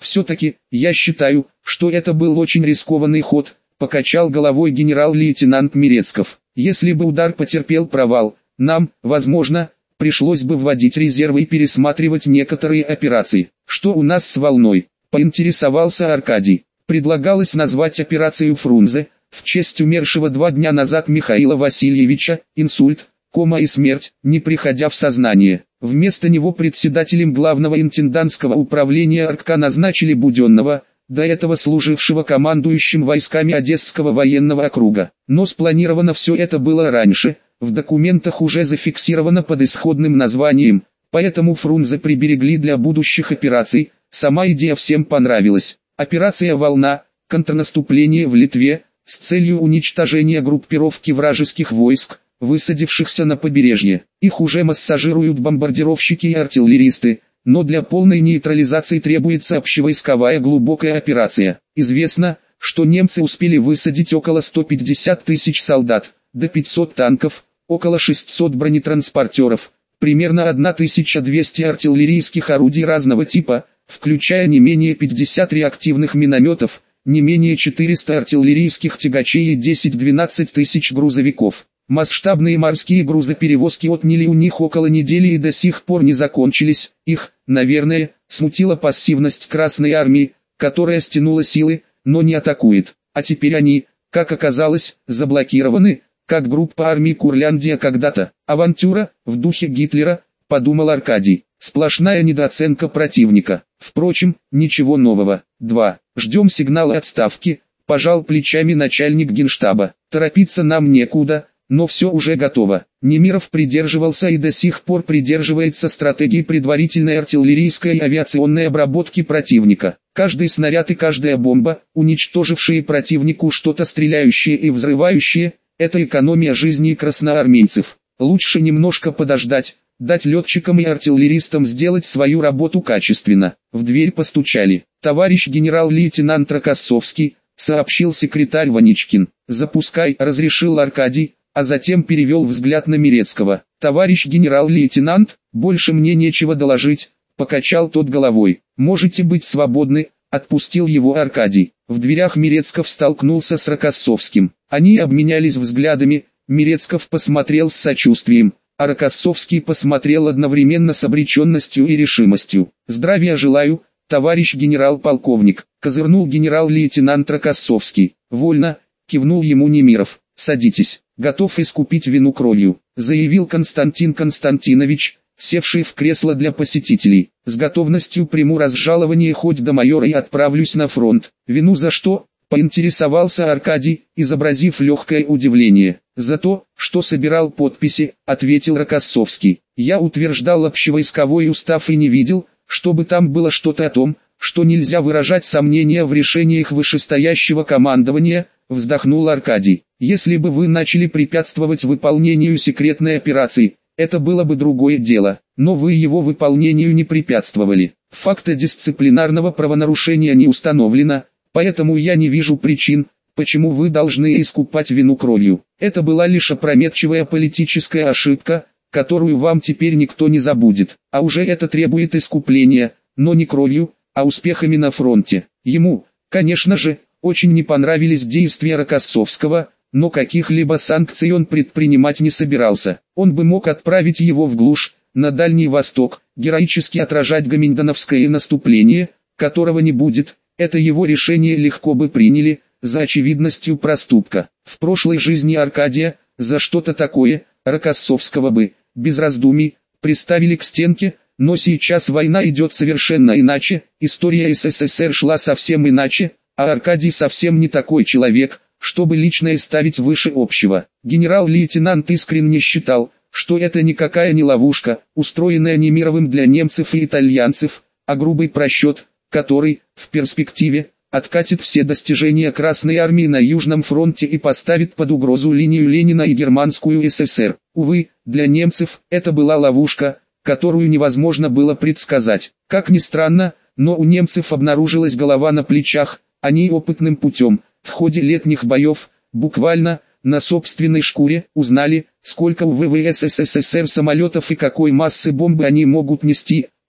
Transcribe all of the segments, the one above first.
Все-таки, я считаю, что это был очень рискованный ход, покачал головой генерал-лейтенант Мирецков. Если бы удар потерпел провал, нам, возможно, пришлось бы вводить резервы и пересматривать некоторые операции. Что у нас с волной? Поинтересовался Аркадий. Предлагалось назвать операцию Фрунзе, в честь умершего 2 дня назад Михаила Васильевича, инсульт, кома и смерть, не приходя в сознание. Вместо него председателем главного интендантского управления РК назначили Буденного, до этого служившего командующим войсками Одесского военного округа. Но спланировано все это было раньше, в документах уже зафиксировано под исходным названием, поэтому Фрунзе приберегли для будущих операций, сама идея всем понравилась. Операция «Волна», контрнаступление в Литве, с целью уничтожения группировки вражеских войск, высадившихся на побережье. Их уже массажируют бомбардировщики и артиллеристы, но для полной нейтрализации требуется общевойсковая глубокая операция. Известно, что немцы успели высадить около 150 тысяч солдат, до 500 танков, около 600 бронетранспортеров, примерно 1200 артиллерийских орудий разного типа, включая не менее 50 реактивных минометов, не менее 400 артиллерийских тягачей и 10-12 тысяч грузовиков. Масштабные морские грузоперевозки отняли у них около недели и до сих пор не закончились. Их, наверное, смутила пассивность Красной Армии, которая стянула силы, но не атакует. А теперь они, как оказалось, заблокированы, как группа армий Курляндия когда-то. Авантюра, в духе Гитлера, подумал Аркадий. Сплошная недооценка противника. Впрочем, ничего нового. 2. Ждем сигнала отставки, пожал плечами начальник генштаба. Торопиться нам некуда, но все уже готово. Немиров придерживался и до сих пор придерживается стратегии предварительной артиллерийской и авиационной обработки противника. Каждый снаряд и каждая бомба, уничтожившие противнику что-то стреляющее и взрывающее, это экономия жизни красноармейцев. Лучше немножко подождать, дать летчикам и артиллеристам сделать свою работу качественно. В дверь постучали. «Товарищ генерал-лейтенант Рокоссовский», сообщил секретарь Ваничкин. «Запускай», разрешил Аркадий, а затем перевел взгляд на Мирецкого. «Товарищ генерал-лейтенант, больше мне нечего доложить», покачал тот головой. «Можете быть свободны», отпустил его Аркадий. В дверях Мирецков столкнулся с Рокоссовским. Они обменялись взглядами, Мирецков посмотрел с сочувствием, а Рокоссовский посмотрел одновременно с обреченностью и решимостью. «Здравия желаю, товарищ генерал-полковник», козырнул генерал-лейтенант Рокоссовский. «Вольно», кивнул ему Немиров. «Садитесь, готов искупить вину кровью», заявил Константин Константинович, севший в кресло для посетителей. «С готовностью приму разжалование хоть до майора и отправлюсь на фронт». «Вину за что?» поинтересовался Аркадий, изобразив легкое удивление. «За то, что собирал подписи», ответил Рокоссовский. «Я утверждал общевойсковой устав и не видел, чтобы там было что-то о том, что нельзя выражать сомнения в решениях вышестоящего командования», вздохнул Аркадий. «Если бы вы начали препятствовать выполнению секретной операции, это было бы другое дело, но вы его выполнению не препятствовали. Факта дисциплинарного правонарушения не установлено, поэтому я не вижу причин, почему вы должны искупать вину кровью. Это была лишь опрометчивая политическая ошибка, которую вам теперь никто не забудет, а уже это требует искупления, но не кровью, а успехами на фронте». Ему, конечно же, очень не понравились действия Рокоссовского, но каких-либо санкций он предпринимать не собирался. Он бы мог отправить его в глушь, на Дальний Восток, героически отражать гоминдановское наступление, которого не будет. Это его решение легко бы приняли, за очевидностью проступка. В прошлой жизни Аркадия, за что-то такое, Рокоссовского бы, без раздумий, приставили к стенке, но сейчас война идет совершенно иначе, история СССР шла совсем иначе, а Аркадий совсем не такой человек, чтобы личное ставить выше общего. Генерал-лейтенант искренне считал, что это никакая не ловушка, устроенная Немировым для немцев и итальянцев, а грубый просчет, который, в перспективе, откатит все достижения Красной Армии на Южном фронте и поставит под угрозу линию Ленина и Германскую ССР. Увы, для немцев это была ловушка, которую невозможно было предсказать. Как ни странно, но у немцев обнаружилась голова на плечах, они опытным путем, в ходе летних боев, буквально, на собственной шкуре, узнали, сколько у ВВС СССР самолетов и какой массы бомбы они могут нести,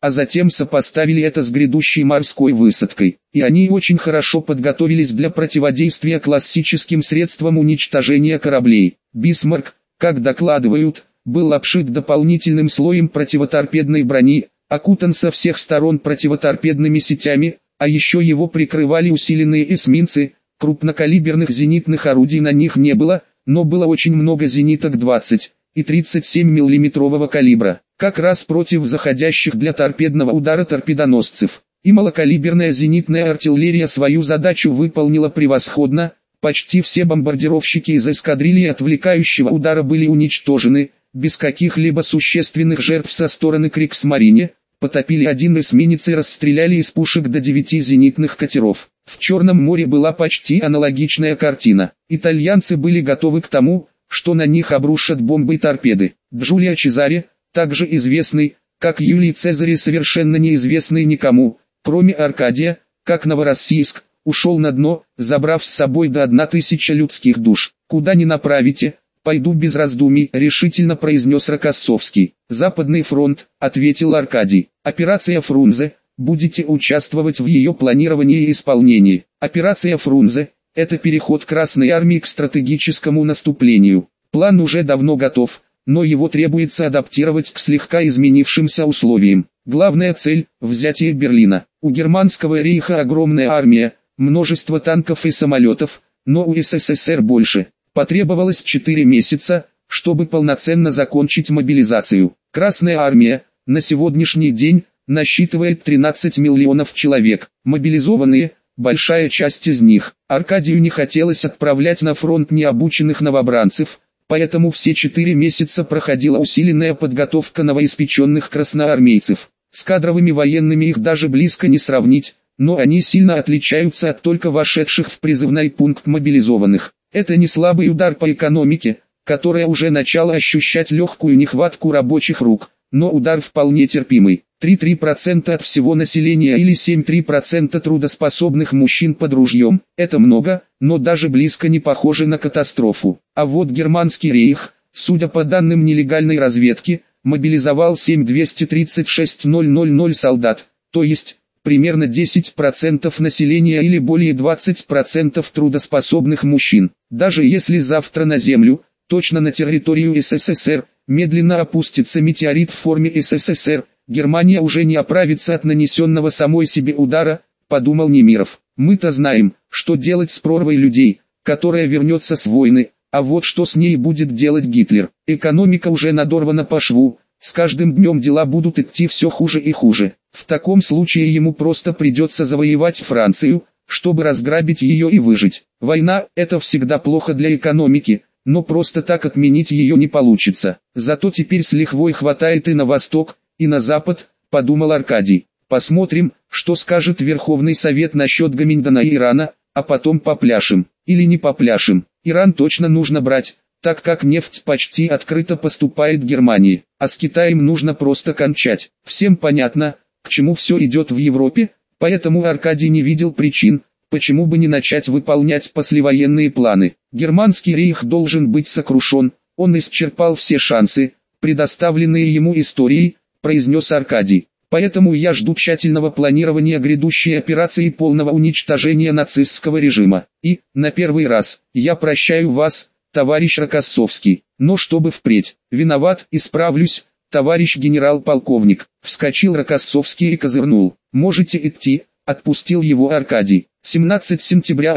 а затем сопоставили это с грядущей морской высадкой. И они очень хорошо подготовились для противодействия классическим средствам уничтожения кораблей. Бисмарк, как докладывают, был обшит дополнительным слоем противоторпедной брони, окутан со всех сторон противоторпедными сетями, а еще его прикрывали усиленные эсминцы. Крупнокалиберных зенитных орудий на них не было, но было очень много зениток 20 и 37 мм калибра, как раз против заходящих для торпедного удара торпедоносцев. И малокалиберная зенитная артиллерия свою задачу выполнила превосходно, почти все бомбардировщики из эскадрильи отвлекающего удара были уничтожены, без каких-либо существенных жертв со стороны Кригсмарине, потопили один эсминец и расстреляли из пушек до 9 зенитных катеров. В Черном море была почти аналогичная картина. Итальянцы были готовы к тому, что на них обрушат бомбы и торпеды. Джулио Чезаре, также известный, как Юлий Цезарь, совершенно неизвестный никому, кроме Аркадия, как Новороссийск, ушел на дно, забрав с собой до 1000 людских душ. «Куда ни направите, пойду без раздумий», — решительно произнес Рокоссовский. «Западный фронт», — ответил Аркадий. «Операция Фрунзе, будете участвовать в ее планировании и исполнении». Операция Фрунзе — это переход Красной Армии к стратегическому наступлению. План уже давно готов, но его требуется адаптировать к слегка изменившимся условиям. Главная цель – взятие Берлина. У германского рейха огромная армия, множество танков и самолетов, но у СССР больше. Потребовалось 4 месяца, чтобы полноценно закончить мобилизацию. Красная армия на сегодняшний день насчитывает 13 миллионов человек. Мобилизованные, большая часть из них. Аркадию не хотелось отправлять на фронт необученных новобранцев, поэтому все 4 месяца проходила усиленная подготовка новоиспеченных красноармейцев. С кадровыми военными их даже близко не сравнить, но они сильно отличаются от только вошедших в призывной пункт мобилизованных. Это не слабый удар по экономике, которая уже начала ощущать легкую нехватку рабочих рук, но удар вполне терпимый. 3,3% от всего населения или 7,3% трудоспособных мужчин под ружьем – это много, но даже близко не похоже на катастрофу. А вот германский рейх, судя по данным нелегальной разведки, мобилизовал 7,236 000 солдат, то есть примерно 10% населения или более 20% трудоспособных мужчин. Даже если завтра на землю, точно на территорию СССР, медленно опустится метеорит в форме СССР, Германия уже не оправится от нанесенного самой себе удара, подумал Немиров. Мы-то знаем, что делать с прорвой людей, которая вернется с войны, а вот что с ней будет делать Гитлер. Экономика уже надорвана по шву, с каждым днем дела будут идти все хуже и хуже. В таком случае ему просто придется завоевать Францию, чтобы разграбить ее и выжить. Война – это всегда плохо для экономики, но просто так отменить ее не получится. Зато теперь с лихвой хватает и на восток, и на запад, подумал Аркадий. Посмотрим, что скажет Верховный Совет насчет Гаминдана и Ирана, а потом попляшем. Или не попляшем. Иран точно нужно брать, так как нефть почти открыто поступает Германии, а с Китаем нужно просто кончать. Всем понятно, к чему все идет в Европе, поэтому Аркадий не видел причин, почему бы не начать выполнять послевоенные планы. Германский рейх должен быть сокрушен, он исчерпал все шансы, предоставленные ему историей, произнес Аркадий. Поэтому я жду тщательного планирования грядущей операции полного уничтожения нацистского режима. И, на первый раз, я прощаю вас, товарищ Рокоссовский, но чтобы впредь. Виноват, исправлюсь, товарищ генерал-полковник. Вскочил Рокоссовский и козырнул. Можете идти, отпустил его Аркадий. 17 сентября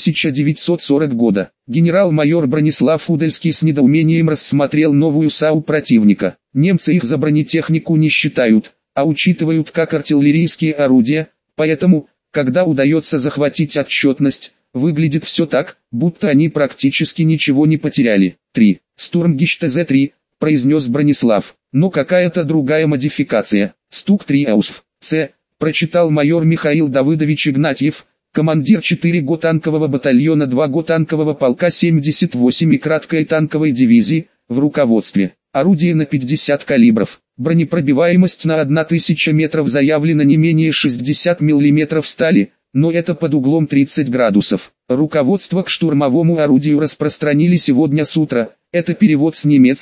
1940 года. Генерал-майор Бронислав Удальский с недоумением рассмотрел новую САУ противника. Немцы их за бронетехнику не считают, а учитывают как артиллерийские орудия, поэтому, когда удается захватить отчетность, выглядит все так, будто они практически ничего не потеряли. 3. Стурмгищ ТЗ-3, произнес Бронислав, но какая-то другая модификация. Стук 3 АУСФ. С. Прочитал майор Михаил Давыдович Игнатьев, командир 4-го танкового батальона 2-го танкового полка 78-й краткой танковой дивизии, в руководстве. Орудие на 50 калибров. Бронепробиваемость на 1000 метров заявлена не менее 60 мм стали, но это под углом 30 градусов. Руководство к штурмовому орудию распространили сегодня с утра, это перевод с немецкого,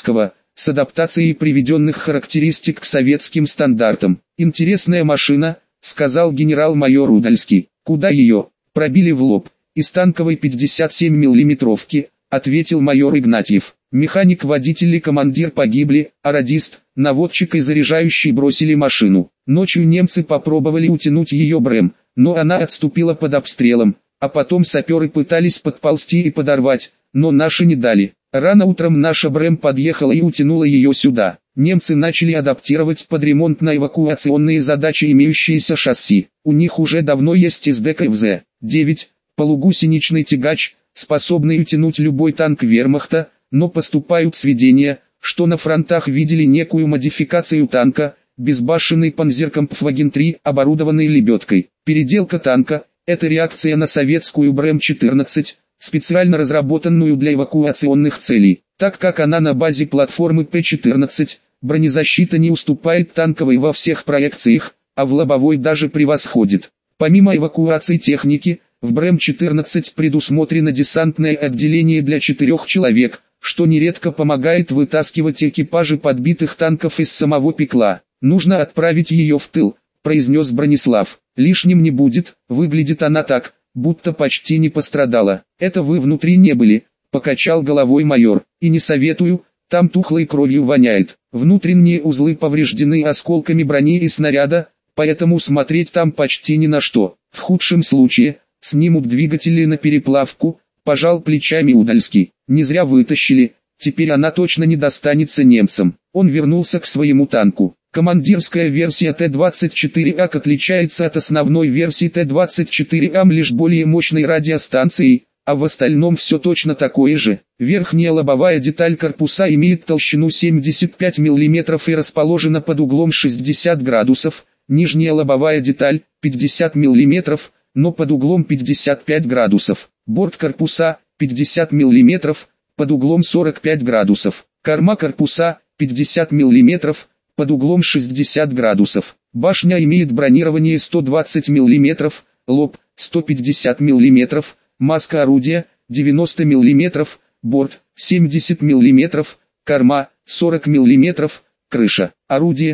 с адаптацией приведенных характеристик к советским стандартам. «Интересная машина», — сказал генерал-майор Удальский. «Куда ее?» «Пробили в лоб. Из танковой 57 миллиметровки», — ответил майор Игнатьев. «Механик, водитель и командир погибли, а радист, наводчик и заряжающий бросили машину. Ночью немцы попробовали утянуть ее БРЭМ, но она отступила под обстрелом, а потом саперы пытались подползти и подорвать, но наши не дали. Рано утром наша БРЭМ подъехала и утянула ее сюда. Немцы начали адаптировать под ремонтно-эвакуационные задачи имеющиеся шасси. У них уже давно есть СДКФЗ-9, полугусеничный тягач, способный утянуть любой танк вермахта, но поступают сведения, что на фронтах видели некую модификацию танка, безбашенный Панзеркампфваген-3, оборудованный лебедкой. Переделка танка – это реакция на советскую БРЭМ-14, специально разработанную для эвакуационных целей. Так как она на базе платформы П-14, бронезащита не уступает танковой во всех проекциях, а в лобовой даже превосходит. Помимо эвакуации техники, в БРЭМ-14 предусмотрено десантное отделение для 4 человек, что нередко помогает вытаскивать экипажи подбитых танков из самого пекла. «Нужно отправить ее в тыл», — произнес Бронислав. «Лишним не будет, выглядит она так, будто почти не пострадала». «Это вы внутри не были», — покачал головой майор. «И не советую, там тухлой кровью воняет. Внутренние узлы повреждены осколками брони и снаряда, поэтому смотреть там почти ни на что. В худшем случае, снимут двигатели на переплавку», — пожал плечами Удальский. «Не зря вытащили, теперь она точно не достанется немцам». Он вернулся к своему танку. Командирская версия Т-24АК отличается от основной версии Т-24АМ лишь более мощной радиостанцией, а в остальном все точно такое же. Верхняя лобовая деталь корпуса имеет толщину 75 мм и расположена под углом 60 градусов, нижняя лобовая деталь 50 мм, но под углом 55 градусов. Борт корпуса 50 мм, под углом 45 градусов. Корма корпуса 50 мм, под углом 60 градусов. Башня имеет бронирование 120 мм, лоб 150 мм, маска орудия 90 мм, борт 70 мм, корма 40 мм, крыша. Орудие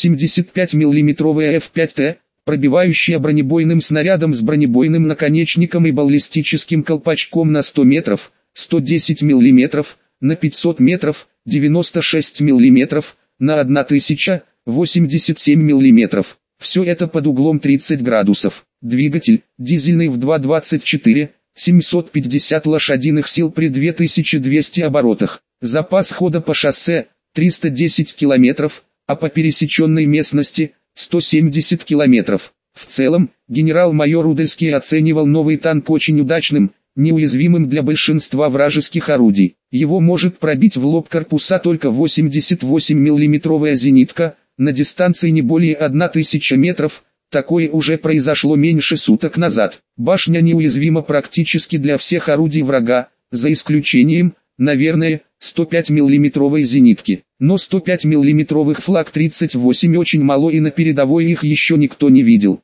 85 мм F5T, пробивающее бронебойным снарядом с бронебойным наконечником и баллистическим колпачком на 100 метров, 110 мм, на 500 метров, 96 мм, на 1000, 87 мм. Все это под углом 30 градусов. Двигатель, дизельный в 2.24, 750 лошадиных сил при 2200 оборотах. Запас хода по шоссе, 310 км, а по пересеченной местности, 170 км. В целом, генерал-майор Удальский оценивал новый танк очень удачным, неуязвимым для большинства вражеских орудий. Его может пробить в лоб корпуса только 88 миллиметровая зенитка, на дистанции не более 1000 метров, такое уже произошло меньше суток назад. Башня неуязвима практически для всех орудий врага, за исключением, наверное, 105 миллиметровой зенитки. Но 105 миллиметровых флаг-38 очень мало и на передовой их еще никто не видел.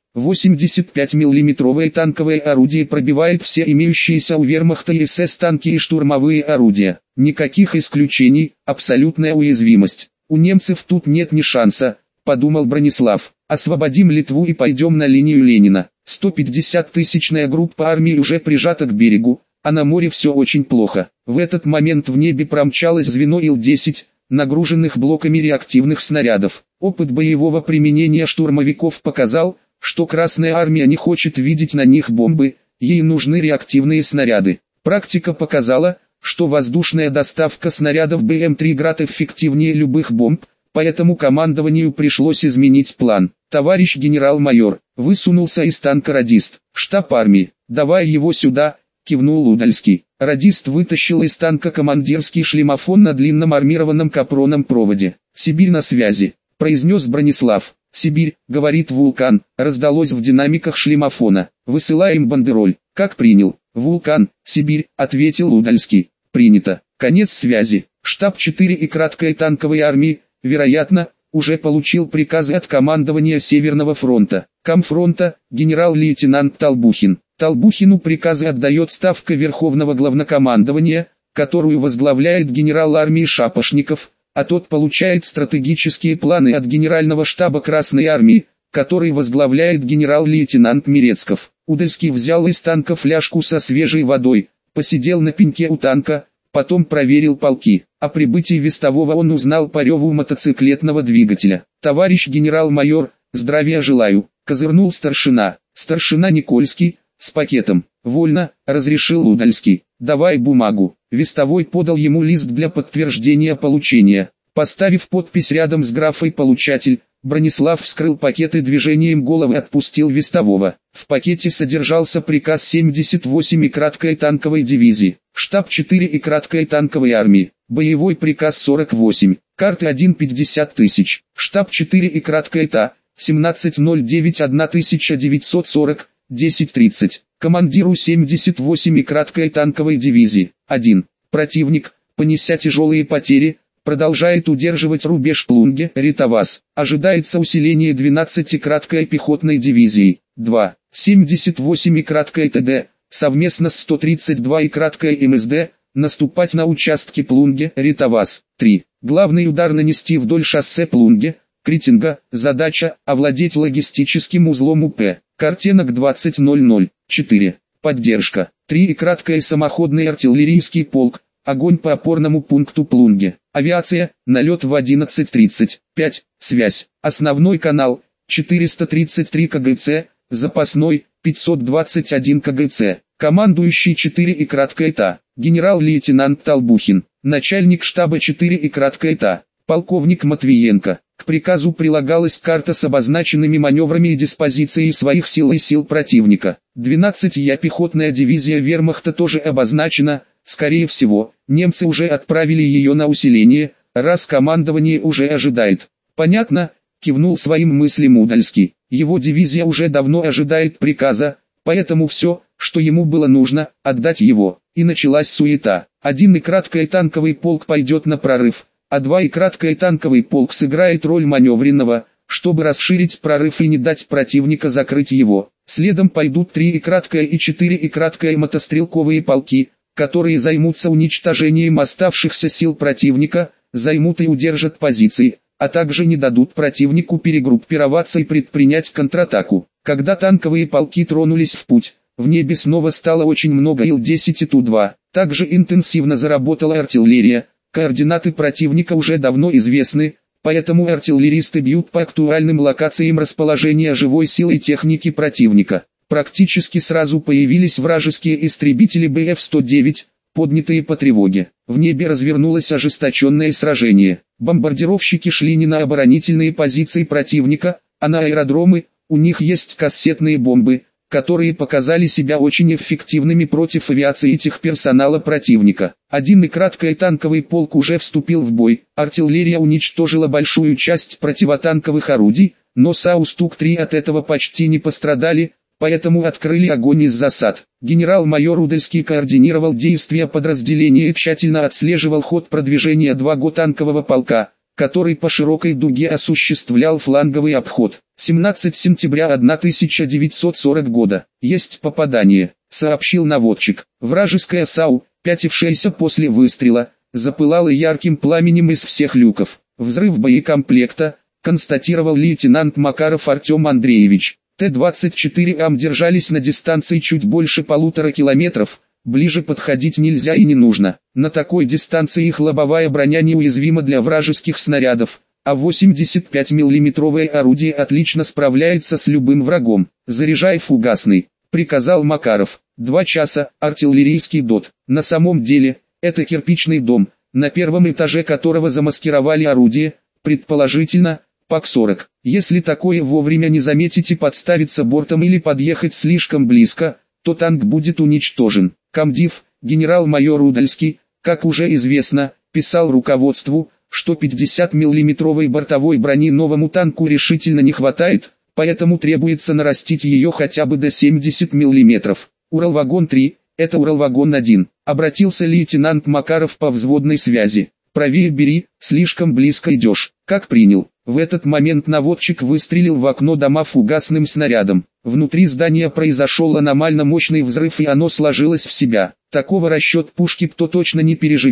85 миллиметровое танковое орудие пробивает все имеющиеся у вермахта и СС танки и штурмовые орудия. Никаких исключений, абсолютная уязвимость. У немцев тут нет ни шанса, подумал Бронислав. Освободим Литву и пойдем на линию Ленина. 150-тысячная группа армии уже прижата к берегу, а на море все очень плохо. В этот момент в небе промчалось звено Ил-10, нагруженных блоками реактивных снарядов. Опыт боевого применения штурмовиков показал, что Красная Армия не хочет видеть на них бомбы, ей нужны реактивные снаряды. Практика показала, что воздушная доставка снарядов БМ-3 «Град» эффективнее любых бомб, поэтому командованию пришлось изменить план. «Товарищ генерал-майор», высунулся из танка радист. «Штаб армии, давай его сюда», кивнул Удальский. Радист вытащил из танка командирский шлемофон на длинном армированном капроном проводе. «Сибирь на связи», произнес Бронислав. «Сибирь», говорит Вулкан, раздалось в динамиках шлемофона. «Высылаем бандероль». «Как принял?» «Вулкан, Сибирь», ответил Удальский. «Принято». Конец связи. Штаб 4 и краткой танковой армии, вероятно, уже получил приказы от командования Северного фронта. Комфронта, генерал-лейтенант Толбухин. Толбухину приказы отдает Ставка Верховного Главнокомандования, которую возглавляет генерал армии Шапошников, а тот получает стратегические планы от генерального штаба Красной Армии, который возглавляет генерал-лейтенант Мерецков. Удальский взял из танка фляжку со свежей водой, посидел на пеньке у танка, потом проверил полки. О прибытии вестового он узнал по реву мотоциклетного двигателя. «Товарищ генерал-майор, здравия желаю», — козырнул старшина. Старшина Никольский, с пакетом. «Вольно», — разрешил Удальский. «Давай бумагу». Вестовой подал ему лист для подтверждения получения. Поставив подпись рядом с графой «Получатель», Бронислав вскрыл пакет и движением головы отпустил вестового. В пакете содержался приказ 78-й краткой танковой дивизии, штаб 4-й краткой танковой армии, боевой приказ 48, карты 1,50 тысяч, штаб 4-й краткой ТА, 17.09.1940, 10:30, командиру 78-й краткой танковой дивизии, 1. Противник, понеся тяжелые потери, продолжает удерживать рубеж Плунге, Ритавас. Ожидается усиление 12-й краткой пехотной дивизии. 2. 78-й краткой ТД, совместно с 132-й краткой МСД, наступать на участки Плунге, Ритавас. 3. Главный удар нанести вдоль шоссе Плунге, Критинга. Задача – овладеть логистическим узлом УП. Картинок 20:00. 4. Поддержка. 3. Краткий самоходный артиллерийский полк. Огонь по опорному пункту Плунге. Авиация, налет в 11:30. 5. Связь. Основной канал, 433 КГЦ, запасной, 521 КГЦ. Командующий 4 и краткая ТА, генерал-лейтенант Толбухин. Начальник штаба 4 и краткая ТА, полковник Матвиенко. К приказу прилагалась карта с обозначенными маневрами и диспозицией своих сил и сил противника. 12-я пехотная дивизия вермахта тоже обозначена. Скорее всего, немцы уже отправили ее на усиление, раз командование уже ожидает. «Понятно», — кивнул своим мыслям Удальский. Его дивизия уже давно ожидает приказа, поэтому все, что ему было нужно, отдать его. И началась суета. 1 и краткий танковый полк пойдет на прорыв, а 2 и краткий танковый полк сыграет роль маневренного, чтобы расширить прорыв и не дать противника закрыть его. Следом пойдут 3 и краткая и 4 и краткая мотострелковые полки, которые займутся уничтожением оставшихся сил противника, займут и удержат позиции, а также не дадут противнику перегруппироваться и предпринять контратаку. Когда танковые полки тронулись в путь, в небе снова стало очень много Ил-10 и Ту-2. Также интенсивно заработала артиллерия, координаты противника уже давно известны, поэтому артиллеристы бьют по актуальным локациям расположения живой силы техники противника. Практически сразу появились вражеские истребители БФ-109, поднятые по тревоге. В небе развернулось ожесточенное сражение. Бомбардировщики шли не на оборонительные позиции противника, а на аэродромы. У них есть кассетные бомбы, которые показали себя очень эффективными против авиации и техперсонала противника. 1 и краткий танковый полк уже вступил в бой. Артиллерия уничтожила большую часть противотанковых орудий, но Саустук-3 от этого почти не пострадали, поэтому открыли огонь из засад. Генерал-майор Удальский координировал действия подразделения и тщательно отслеживал ход продвижения 2-го танкового полка, который по широкой дуге осуществлял фланговый обход. 17 сентября 1940 года. Есть попадание, сообщил наводчик. Вражеская САУ, пятившаяся после выстрела, запылала ярким пламенем из всех люков. Взрыв боекомплекта, констатировал лейтенант Макаров Артем Андреевич. Т-24Ам держались на дистанции чуть больше 1,5 километров, ближе подходить нельзя и не нужно. На такой дистанции их лобовая броня неуязвима для вражеских снарядов, а 85 миллиметровое орудие отлично справляется с любым врагом. «Заряжай фугасный», — приказал Макаров. 2 часа, артиллерийский ДОТ. На самом деле, это кирпичный дом, на первом этаже которого замаскировали орудие, предположительно, ПАК-40. Если такое вовремя не заметить и подставиться бортом или подъехать слишком близко, то танк будет уничтожен. Комдив, генерал-майор Удальский, как уже известно, писал руководству, что 50 миллиметровой бортовой брони новому танку решительно не хватает, поэтому требуется нарастить ее хотя бы до 70 миллиметров. Уралвагон-3, это Уралвагон-1, обратился лейтенант Макаров по взводной связи. Правее бери, слишком близко идешь. Как принял. В этот момент наводчик выстрелил в окно дома фугасным снарядом. Внутри здания произошел аномально мощный взрыв и оно сложилось в себя. Такого расчет пушки кто точно не переживет.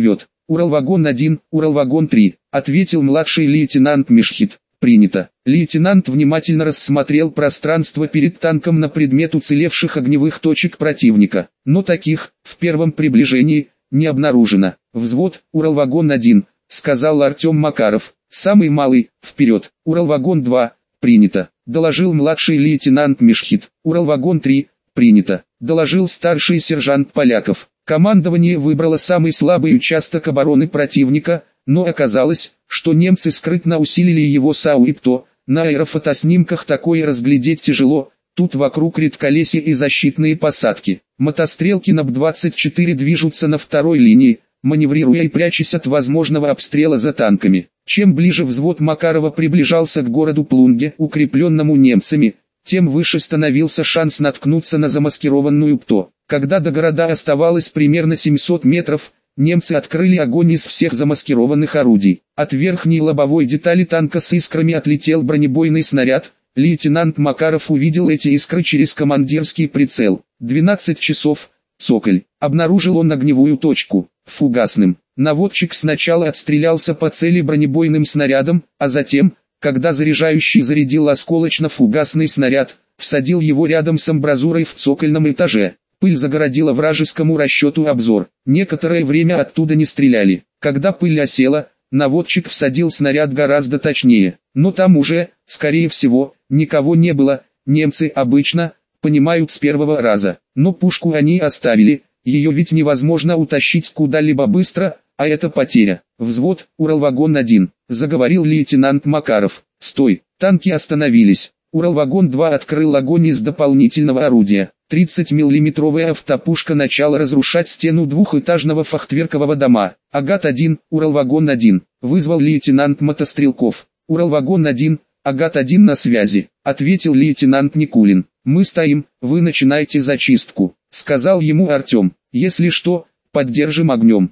Уралвагон-1, Уралвагон-3, ответил младший лейтенант Мешхит. Принято. Лейтенант внимательно рассмотрел пространство перед танком на предмет уцелевших огневых точек противника, но таких, в первом приближении, не обнаружено. Взвод, Уралвагон-1, сказал Артем Макаров, самый малый, вперед. Уралвагон-2, принято, доложил младший лейтенант Мешхит. Уралвагон-3, принято, доложил старший сержант Поляков. Командование выбрало самый слабый участок обороны противника, но оказалось, что немцы скрытно усилили его САУ и ПТО. На аэрофотоснимках такое разглядеть тяжело, тут вокруг редколесья и защитные посадки. Мотострелки НАП-24 движутся на второй линии, маневрируя и прячась от возможного обстрела за танками. Чем ближе взвод Макарова приближался к городу Плунге, укрепленному немцами, тем выше становился шанс наткнуться на замаскированную ПТО. Когда до города оставалось примерно 700 метров, немцы открыли огонь из всех замаскированных орудий. От верхней лобовой детали танка с искрами отлетел бронебойный снаряд. Лейтенант Макаров увидел эти искры через командирский прицел. 12 часов, цоколь. Обнаружил он огневую точку, фугасным. Наводчик сначала отстрелялся по цели бронебойным снарядом, а затем, когда заряжающий зарядил осколочно-фугасный снаряд, всадил его рядом с амбразурой в цокольном этаже. Пыль загородила вражескому расчету обзор. Некоторое время оттуда не стреляли. Когда пыль осела, наводчик всадил снаряд гораздо точнее. Но там уже, скорее всего, никого не было. Немцы обычно понимают с первого раза. Но пушку они оставили, ее ведь невозможно утащить куда-либо быстро, а это потеря. Взвод, Уралвагон-1, заговорил лейтенант Макаров. Стой, танки остановились. Уралвагон-2 открыл огонь из дополнительного орудия. 30-миллиметровая автопушка начала разрушать стену двухэтажного фахтверкового дома. Агат-1, Уралвагон-1, вызвал лейтенант Мотострелков. Уралвагон-1, Агат-1 на связи, ответил лейтенант Никулин. Мы стоим, вы начинайте зачистку, сказал ему Артем. Если что, поддержим огнем.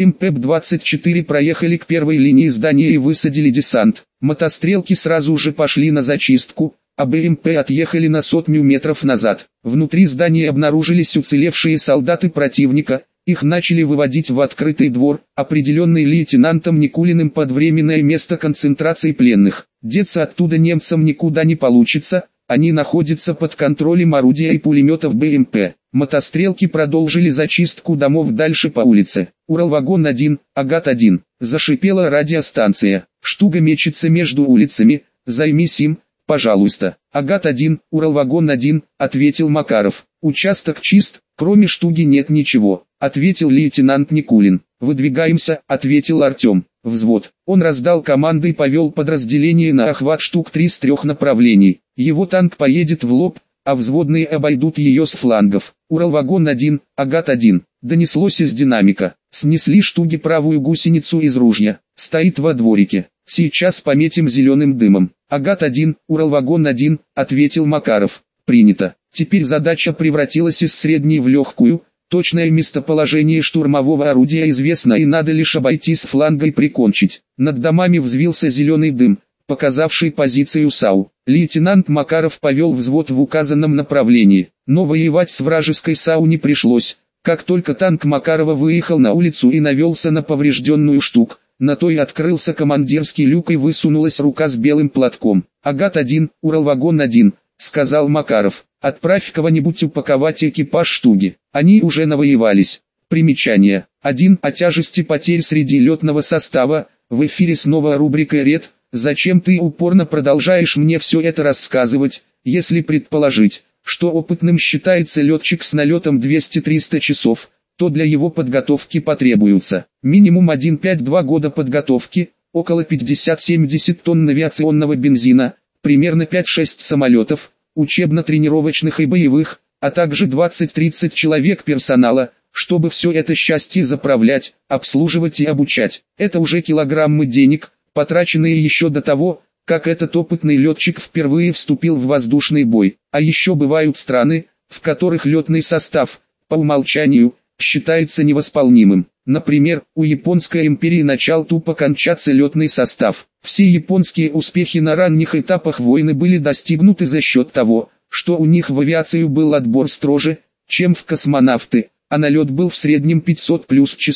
БМП-24 проехали к первой линии здания и высадили десант. Мотострелки сразу же пошли на зачистку, а БМП отъехали на 100 метров назад. Внутри здания обнаружились уцелевшие солдаты противника, их начали выводить в открытый двор, определенный лейтенантом Никулиным под временное место концентрации пленных. Деться оттуда немцам никуда не получится, они находятся под контролем орудия и пулеметов БМП. Мотострелки продолжили зачистку домов дальше по улице. Уралвагон-1, Агат-1, зашипела радиостанция. Штуга мечется между улицами, займись им, пожалуйста. Агат-1, Уралвагон-1, ответил Макаров. Участок чист, кроме штуги нет ничего, ответил лейтенант Никулин. Выдвигаемся, ответил Артем. Взвод. Он раздал команды и повел подразделение на охват штук 3 с 3 направлений. Его танк поедет в лоб, а взводные обойдут ее с флангов. Уралвагон-1, Агат-1, донеслось из динамика. Снесли штуги правую гусеницу из ружья. Стоит во дворике. Сейчас пометим зеленым дымом. Агат-1, Уралвагон-1, ответил Макаров. Принято. Теперь задача превратилась из средней в легкую. Точное местоположение штурмового орудия известно и надо лишь обойти с фланга и прикончить. Над домами взвился зеленый дым, показавший позицию САУ. Лейтенант Макаров повел взвод в указанном направлении, но воевать с вражеской САУ не пришлось. Как только танк Макарова выехал на улицу и навелся на поврежденную штук, на той открылся командирский люк и высунулась рука с белым платком. «Агат-1, Уралвагон-1», — сказал Макаров, — «отправь кого-нибудь упаковать экипаж штуги, они уже навоевались». Примечание. 1. О тяжести потерь среди летного состава. В эфире снова рубрика «Ред». Зачем ты упорно продолжаешь мне все это рассказывать, если предположить, что опытным считается летчик с налетом 200-300 часов, то для его подготовки потребуется минимум 1-5-2 года подготовки, около 50-70 тонн авиационного бензина, примерно 5-6 самолетов, учебно-тренировочных и боевых, а также 20-30 человек персонала, чтобы все это счастье заправлять, обслуживать и обучать. Это уже килограммы денег, потраченные еще до того, как этот опытный летчик впервые вступил в воздушный бой. А еще бывают страны, в которых летный состав, по умолчанию, считается невосполнимым. Например, у Японской империи начал тупо кончаться летный состав. Все японские успехи на ранних этапах войны были достигнуты за счет того, что у них в авиацию был отбор строже, чем в космонавты, а налет был в среднем 500 плюс часов.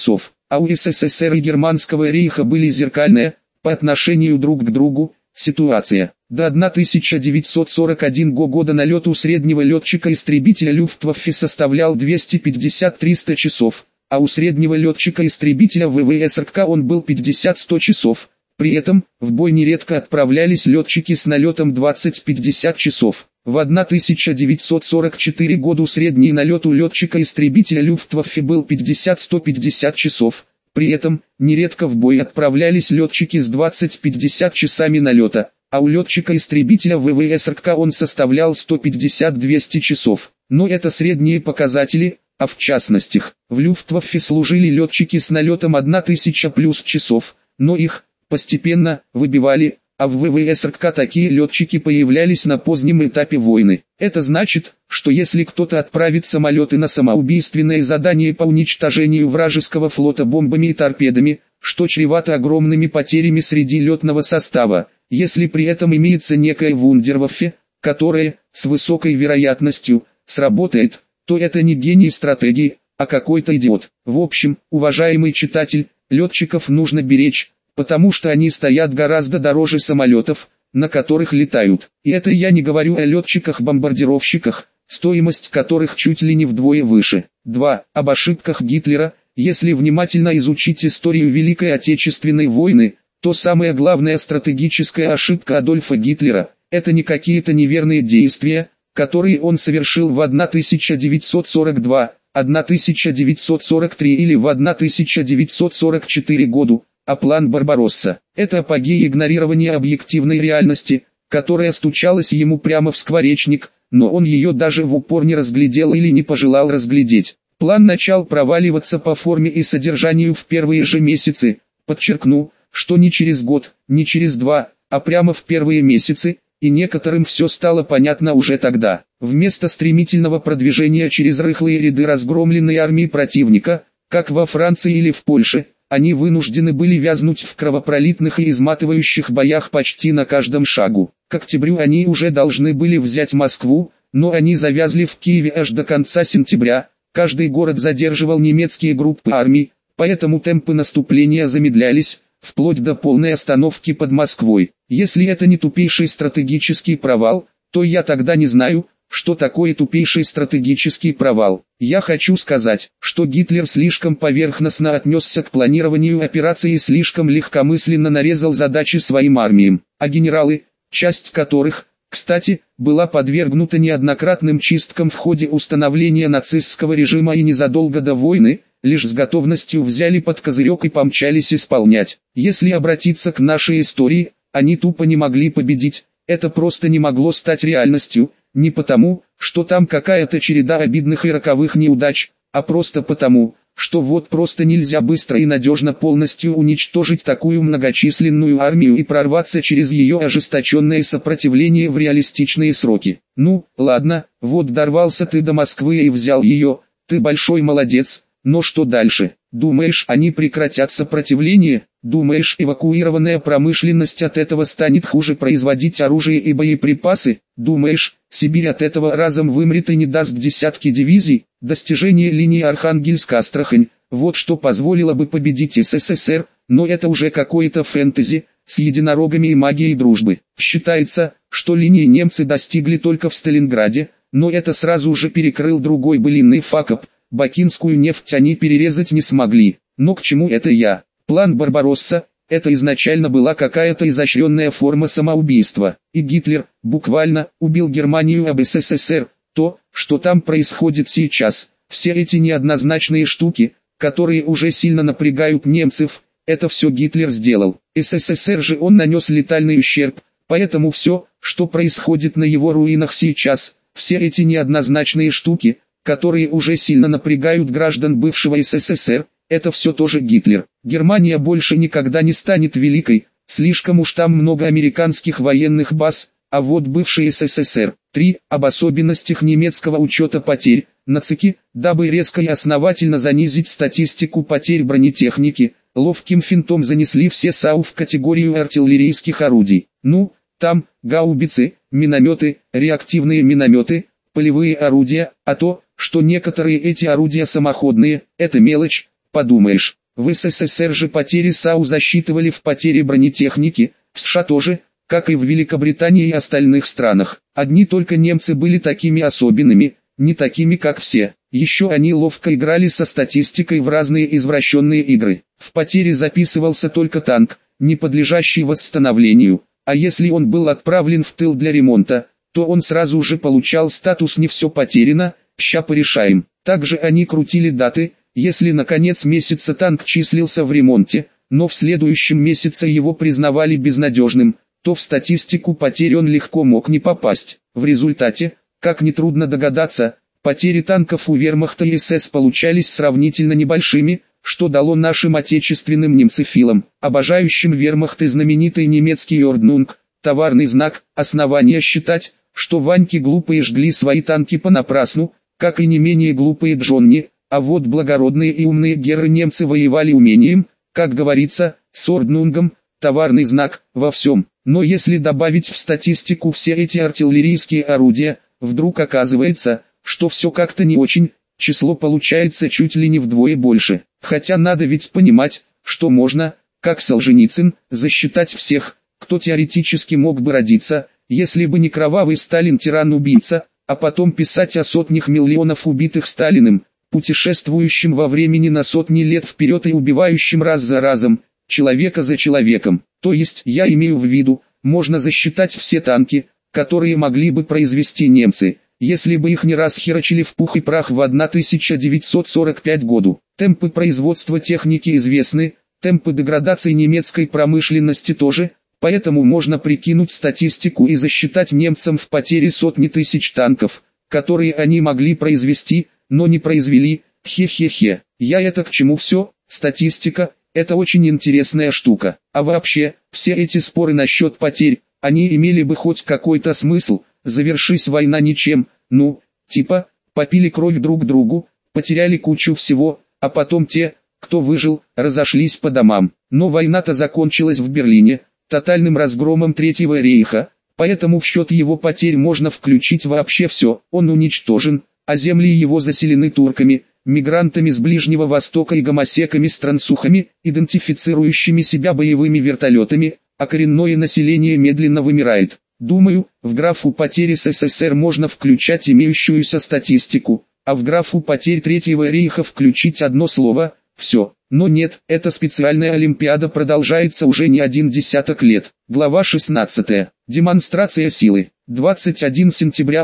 а у СССР и Германского рейха были зеркальные, по отношению друг к другу, ситуация. До 1941 года налет у среднего летчика-истребителя Люфтваффе составлял 250-300 часов, а у среднего летчика-истребителя ВВС РК он был 50-100 часов. При этом, в бой нередко отправлялись летчики с налетом 20-50 часов. В 1944 году средний налет у летчика-истребителя Люфтваффе был 50-150 часов. При этом, нередко в бой отправлялись летчики с 20-50 часами налета, а у летчика-истребителя ВВС РК он составлял 150-200 часов. Но это средние показатели, а в частностях, в Люфтваффе служили летчики с налетом 1000 плюс часов, но их постепенно выбивали, а в ВВС РК такие летчики появлялись на позднем этапе войны. Это значит, что если кто-то отправит самолеты на самоубийственное задание по уничтожению вражеского флота бомбами и торпедами, что чревато огромными потерями среди летного состава, если при этом имеется некая вундерваффе, которая, с высокой вероятностью, сработает, то это не гений стратегии, а какой-то идиот. В общем, уважаемый читатель, летчиков нужно беречь, потому что они стоят гораздо дороже самолетов, на которых летают. И это я не говорю о летчиках-бомбардировщиках, стоимость которых чуть ли не вдвое выше. 2. Об ошибках Гитлера. Если внимательно изучить историю Великой Отечественной войны, то самая главная стратегическая ошибка Адольфа Гитлера – это не какие-то неверные действия, которые он совершил в 1942, 1943 или в 1944 году, а план Барбаросса – это апогей игнорирования объективной реальности, которая стучалась ему прямо в скворечник, но он ее даже в упор не разглядел или не пожелал разглядеть. План начал проваливаться по форме и содержанию в первые же месяцы, подчеркну, что не через год, не через два, а прямо в первые месяцы, и некоторым все стало понятно уже тогда. Вместо стремительного продвижения через рыхлые ряды разгромленной армии противника, как во Франции или в Польше, они вынуждены были вязнуть в кровопролитных и изматывающих боях почти на каждом шагу. К октябрю они уже должны были взять Москву, но они завязли в Киеве аж до конца сентября. Каждый город задерживал немецкие группы армий, поэтому темпы наступления замедлялись, вплоть до полной остановки под Москвой. Если это не тупейший стратегический провал, то я тогда не знаю, что такое тупейший стратегический провал. Я хочу сказать, что Гитлер слишком поверхностно отнесся к планированию операции и слишком легкомысленно нарезал задачи своим армиям, а генералы, часть которых, кстати, была подвергнута неоднократным чисткам в ходе установления нацистского режима и незадолго до войны, лишь с готовностью взяли под козырек и помчались исполнять. Если обратиться к нашей истории, они тупо не могли победить, это просто не могло стать реальностью, не потому, что там какая-то череда обидных и роковых неудач, а просто потому, что вот просто нельзя быстро и надежно полностью уничтожить такую многочисленную армию и прорваться через ее ожесточенное сопротивление в реалистичные сроки. Ну, ладно, вот дорвался ты до Москвы и взял ее, ты большой молодец, но что дальше? Думаешь, они прекратят сопротивление? Думаешь, эвакуированная промышленность от этого станет хуже производить оружие и боеприпасы? Думаешь, Сибирь от этого разом вымрет и не даст десятки дивизий? Достижение линии Архангельск-Астрахань, вот что позволило бы победить СССР, но это уже какое-то фэнтези, с единорогами и магией дружбы. Считается, что линии немцы достигли только в Сталинграде, но это сразу же перекрыл другой былинный факап. Бакинскую нефть они перерезать не смогли. Но к чему это я? План Барбаросса – это изначально была какая-то изощренная форма самоубийства. И Гитлер, буквально, убил Германию об СССР. То, что там происходит сейчас, все эти неоднозначные штуки, которые уже сильно напрягают немцев, это все Гитлер сделал. СССР же он нанес летальный ущерб, поэтому все, что происходит на его руинах сейчас, все эти неоднозначные штуки – которые уже сильно напрягают граждан бывшего СССР, это все тоже Гитлер. Германия больше никогда не станет великой, слишком уж там много американских военных баз, а вот бывший СССР. 3. Об особенностях немецкого учета потерь. Нацики, дабы резко и основательно занизить статистику потерь бронетехники, ловким финтом занесли все САУ в категорию артиллерийских орудий. Ну, там, гаубицы, минометы, реактивные минометы, полевые орудия, а то, что некоторые эти орудия самоходные, это мелочь, подумаешь. В СССР же потери САУ засчитывали в потери бронетехники, в США тоже, как и в Великобритании и остальных странах. Одни только немцы были такими особенными, не такими как все. Еще они ловко играли со статистикой в разные извращенные игры. В потери записывался только танк, не подлежащий восстановлению, а если он был отправлен в тыл для ремонта, то он сразу же получал статус «не все потеряно, ща порешаем». Также они крутили даты, если на конец месяца танк числился в ремонте, но в следующем месяце его признавали безнадежным, то в статистику потерь он легко мог не попасть. В результате, как нетрудно догадаться, потери танков у вермахта и СС получались сравнительно небольшими, что дало нашим отечественным немцефилам, обожающим вермахт и знаменитый немецкий Орднунг, товарный знак, основания считать, что ваньки глупые жгли свои танки понапрасну, как и не менее глупые Джонни, а вот благородные и умные геры немцы воевали умением, как говорится, с Орднунгом, товарный знак, во всем. Но если добавить в статистику все эти артиллерийские орудия, вдруг оказывается, что все как-то не очень, число получается чуть ли не вдвое больше. Хотя надо ведь понимать, что можно, как Солженицын, засчитать всех, кто теоретически мог бы родиться, если бы не кровавый Сталин-тиран-убийца, а потом писать о сотнях миллионов убитых Сталиным, путешествующим во времени на сотни лет вперед и убивающим раз за разом, человека за человеком. То есть, я имею в виду, можно засчитать все танки, которые могли бы произвести немцы, если бы их не расхерачили в пух и прах в 1945 году. Темпы производства техники известны, темпы деградации немецкой промышленности тоже, поэтому можно прикинуть статистику и засчитать немцам в потери сотни тысяч танков, которые они могли произвести, но не произвели. Хе-хе-хе. Я это к чему все? Статистика – это очень интересная штука. А вообще, все эти споры насчет потерь, они имели бы хоть какой-то смысл, завершись война ничем, ну, типа, попили кровь друг другу, потеряли кучу всего, а потом те, кто выжил, разошлись по домам. Но война-то закончилась в Берлине, тотальным разгромом Третьего рейха, поэтому в счет его потерь можно включить вообще все. Он уничтожен, а земли его заселены турками, мигрантами с Ближнего Востока и гомосеками с трансухами, идентифицирующими себя боевыми вертолетами, а коренное население медленно вымирает. Думаю, в графу потери СССР можно включать имеющуюся статистику, а в графу потерь Третьего рейха включить одно слово – все. Но нет, эта специальная олимпиада продолжается уже не один десяток лет. Глава 16. Демонстрация силы. 21 сентября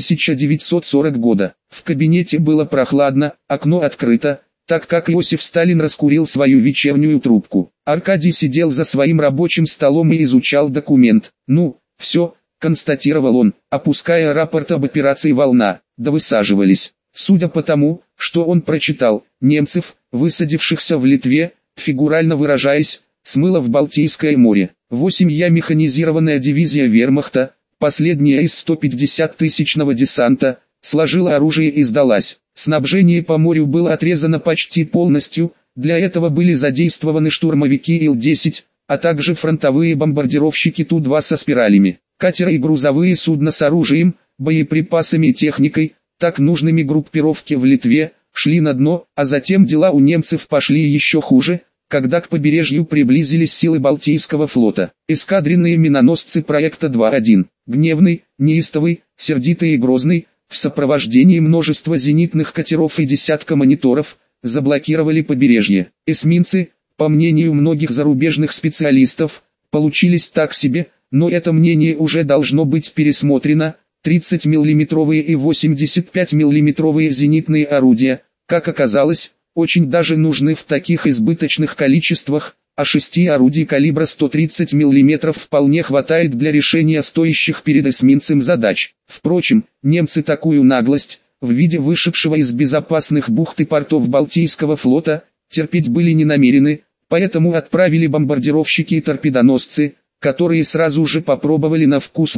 1940 года. В кабинете было прохладно, окно открыто, так как Иосиф Сталин раскурил свою вечернюю трубку. Аркадий сидел за своим рабочим столом и изучал документ. «Ну, все», — констатировал он, опуская рапорт об операции «Волна». Да высаживались. Судя по тому, что он прочитал, немцев, высадившихся в Литве, фигурально выражаясь, смыло в Балтийское море. 8-я механизированная дивизия вермахта, последняя из 150-тысячного десанта, сложила оружие и сдалась. Снабжение по морю было отрезано почти полностью, для этого были задействованы штурмовики Ил-10, а также фронтовые бомбардировщики Ту-2 со спиралями, катеры и грузовые судна с оружием, боеприпасами и техникой, так нужными группировке в Литве, шли на дно, а затем дела у немцев пошли еще хуже, когда к побережью приблизились силы Балтийского флота. Эскадренные миноносцы проекта 2-1, гневный, неистовый, сердитый и грозный, в сопровождении множества зенитных катеров и десятка мониторов, заблокировали побережье. Эсминцы, по мнению многих зарубежных специалистов, получились так себе, но это мнение уже должно быть пересмотрено. 30 миллиметровые и 85 миллиметровые зенитные орудия, как оказалось, очень даже нужны в таких избыточных количествах, а 6 орудий калибра 130 мм вполне хватает для решения стоящих перед эсминцем задач. Впрочем, немцы такую наглость, в виде вышедшего из безопасных бухт и портов Балтийского флота, терпеть были не намерены, поэтому отправили бомбардировщики и торпедоносцы, которые сразу же попробовали на вкус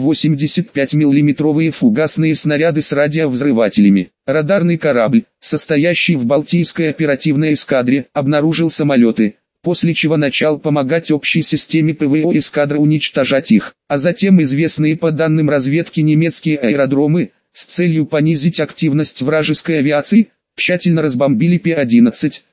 85 миллиметровые фугасные снаряды с радиовзрывателями. Радарный корабль, состоящий в Балтийской оперативной эскадре, обнаружил самолеты, после чего начал помогать общей системе ПВО эскадры уничтожать их, а затем известные по данным разведки немецкие аэродромы, с целью понизить активность вражеской авиации, тщательно разбомбили П-11,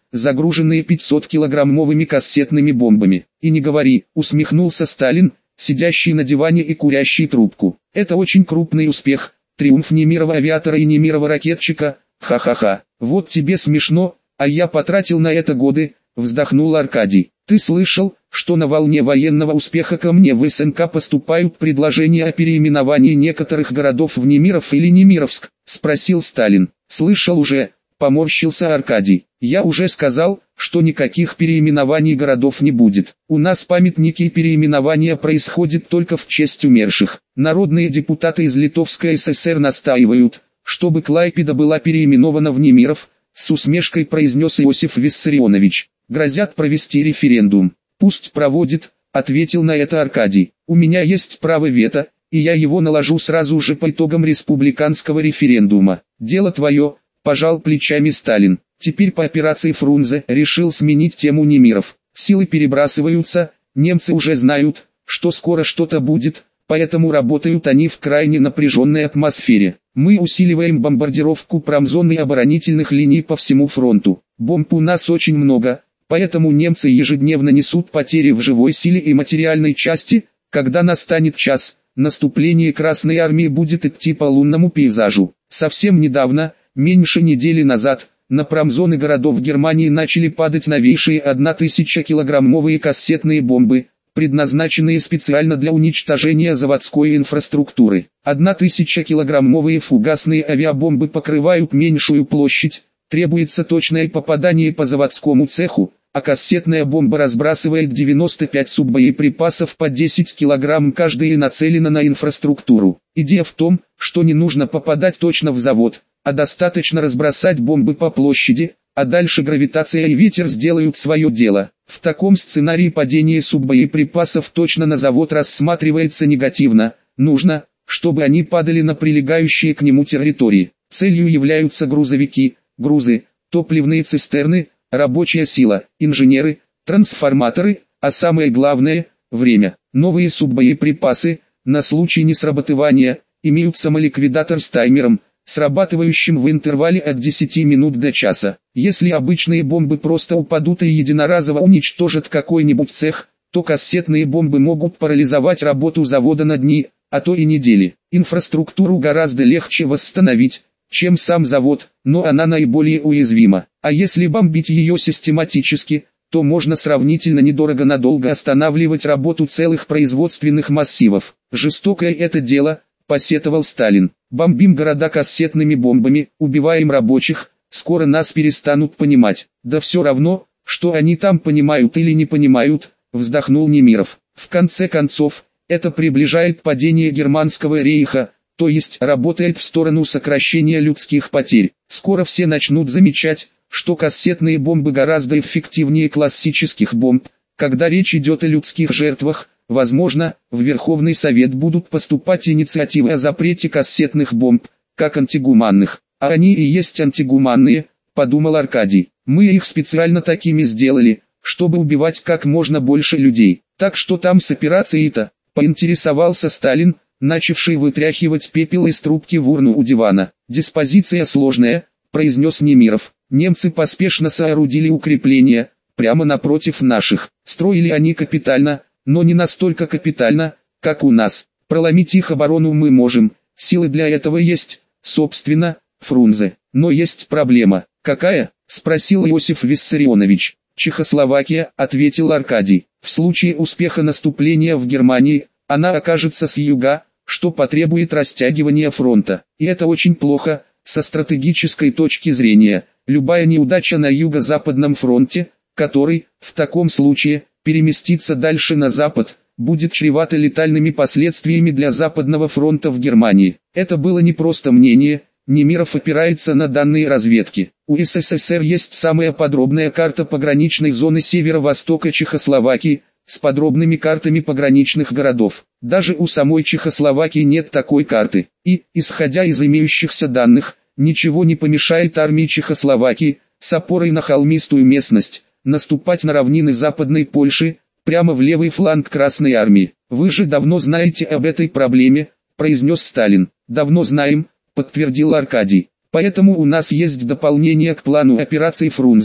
загруженные 500-килограммовыми кассетными бомбами. И не говори, усмехнулся Сталин, сидящий на диване и курящий трубку. Это очень крупный успех, триумф немирова авиатора и немирова ракетчика, ха-ха-ха. Вот тебе смешно, а я потратил на это годы, вздохнул Аркадий. Ты слышал, что на волне военного успеха ко мне в СНК поступают предложения о переименовании некоторых городов в Немиров или Немировск? Спросил Сталин. Слышал уже, поморщился Аркадий. Я уже сказал, что никаких переименований городов не будет. У нас памятники и переименования происходят только в честь умерших. Народные депутаты из Литовской ССР настаивают, чтобы Клайпеда была переименована в Немиров, с усмешкой произнес Иосиф Виссарионович. Грозят провести референдум. Пусть проводит, ответил на это Аркадий. У меня есть право вето, и я его наложу сразу же по итогам республиканского референдума. Дело твое, пожал плечами Сталин. Теперь по операции Фрунзе решил сменить тему Немиров. Силы перебрасываются, немцы уже знают, что скоро что-то будет, поэтому работают они в крайне напряженной атмосфере. Мы усиливаем бомбардировку промзон и оборонительных линий по всему фронту. Бомб у нас очень много, поэтому немцы ежедневно несут потери в живой силе и материальной части. Когда настанет час, наступление Красной Армии будет идти по лунному пейзажу. Совсем недавно, меньше недели назад, на промзоны городов Германии начали падать новейшие 1000-килограммовые кассетные бомбы, предназначенные специально для уничтожения заводской инфраструктуры. 1000-килограммовые фугасные авиабомбы покрывают меньшую площадь, требуется точное попадание по заводскому цеху, а кассетная бомба разбрасывает 95 суббоеприпасов по 10 килограмм каждая и нацелена на инфраструктуру. Идея в том, что не нужно попадать точно в завод, а достаточно разбросать бомбы по площади, а дальше гравитация и ветер сделают свое дело. В таком сценарии падение суббоеприпасов точно на завод рассматривается негативно, нужно, чтобы они падали на прилегающие к нему территории. Целью являются грузовики, грузы, топливные цистерны, рабочая сила, инженеры, трансформаторы, а самое главное – время. Новые суббоеприпасы, на случай несработывания, имеют самоликвидатор с таймером, срабатывающим в интервале от 10 минут до часа. Если обычные бомбы просто упадут и единоразово уничтожат какой-нибудь цех, то кассетные бомбы могут парализовать работу завода на дни, а то и недели. Инфраструктуру гораздо легче восстановить, чем сам завод, но она наиболее уязвима. А если бомбить ее систематически, то можно сравнительно недорого надолго останавливать работу целых производственных массивов. Жестокое это дело, посетовал Сталин. Бомбим города кассетными бомбами, убиваем рабочих, скоро нас перестанут понимать. Да все равно, что они там понимают или не понимают, вздохнул Немиров. В конце концов, это приближает падение германского рейха, то есть работает в сторону сокращения людских потерь. Скоро все начнут замечать, что кассетные бомбы гораздо эффективнее классических бомб. Когда речь идет о людских жертвах, возможно, в Верховный Совет будут поступать инициативы о запрете кассетных бомб, как антигуманных. А они и есть антигуманные, подумал Аркадий. Мы их специально такими сделали, чтобы убивать как можно больше людей. Так что там с операцией-то, поинтересовался Сталин, начавший вытряхивать пепел из трубки в урну у дивана. Диспозиция сложная, произнес Немиров. Немцы поспешно соорудили укрепления, прямо напротив наших. Строили они капитально, но не настолько капитально, как у нас. Проломить их оборону мы можем, силы для этого есть, собственно, Фрунзе. Но есть проблема. Какая? Спросил Иосиф Виссарионович. Чехословакия, ответил Аркадий. В случае успеха наступления в Германии, она окажется с юга, что потребует растягивания фронта. И это очень плохо, со стратегической точки зрения. Любая неудача на юго-западном фронте, который, в таком случае, переместится дальше на запад, будет чревато летальными последствиями для Западного фронта в Германии. Это было не просто мнение, Немиров опирается на данные разведки. У СССР есть самая подробная карта пограничной зоны северо-востока Чехословакии, с подробными картами пограничных городов. Даже у самой Чехословакии нет такой карты. И, исходя из имеющихся данных, ничего не помешает армии Чехословакии, с опорой на холмистую местность, наступать на равнины Западной Польши, прямо в левый фланг Красной Армии. Вы же давно знаете об этой проблеме, произнес Сталин. Давно знаем, подтвердил Аркадий. Поэтому у нас есть дополнение к плану операции Фрунзе.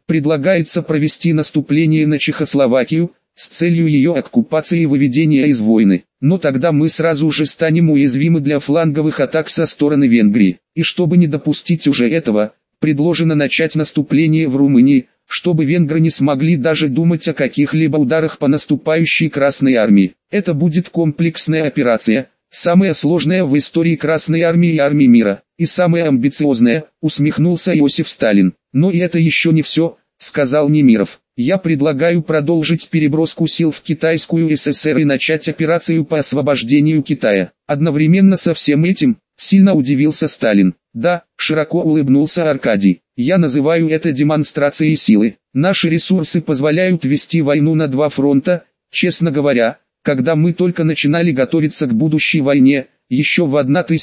Предлагается провести наступление на Чехословакию, с целью ее оккупации и выведения из войны. Но тогда мы сразу же станем уязвимы для фланговых атак со стороны Венгрии. И чтобы не допустить уже этого, предложено начать наступление в Румынии, чтобы венгры не смогли даже думать о каких-либо ударах по наступающей Красной Армии. Это будет комплексная операция, самая сложная в истории Красной Армии и Армии мира, и самая амбициозная, усмехнулся Иосиф Сталин. Но и это еще не все, сказал Немиров. Я предлагаю продолжить переброску сил в Китайскую ССР и начать операцию по освобождению Китая. Одновременно со всем этим, сильно удивился Сталин. Да, широко улыбнулся Аркадий. Я называю это демонстрацией силы. Наши ресурсы позволяют вести войну на два фронта. Честно говоря, когда мы только начинали готовиться к будущей войне, еще в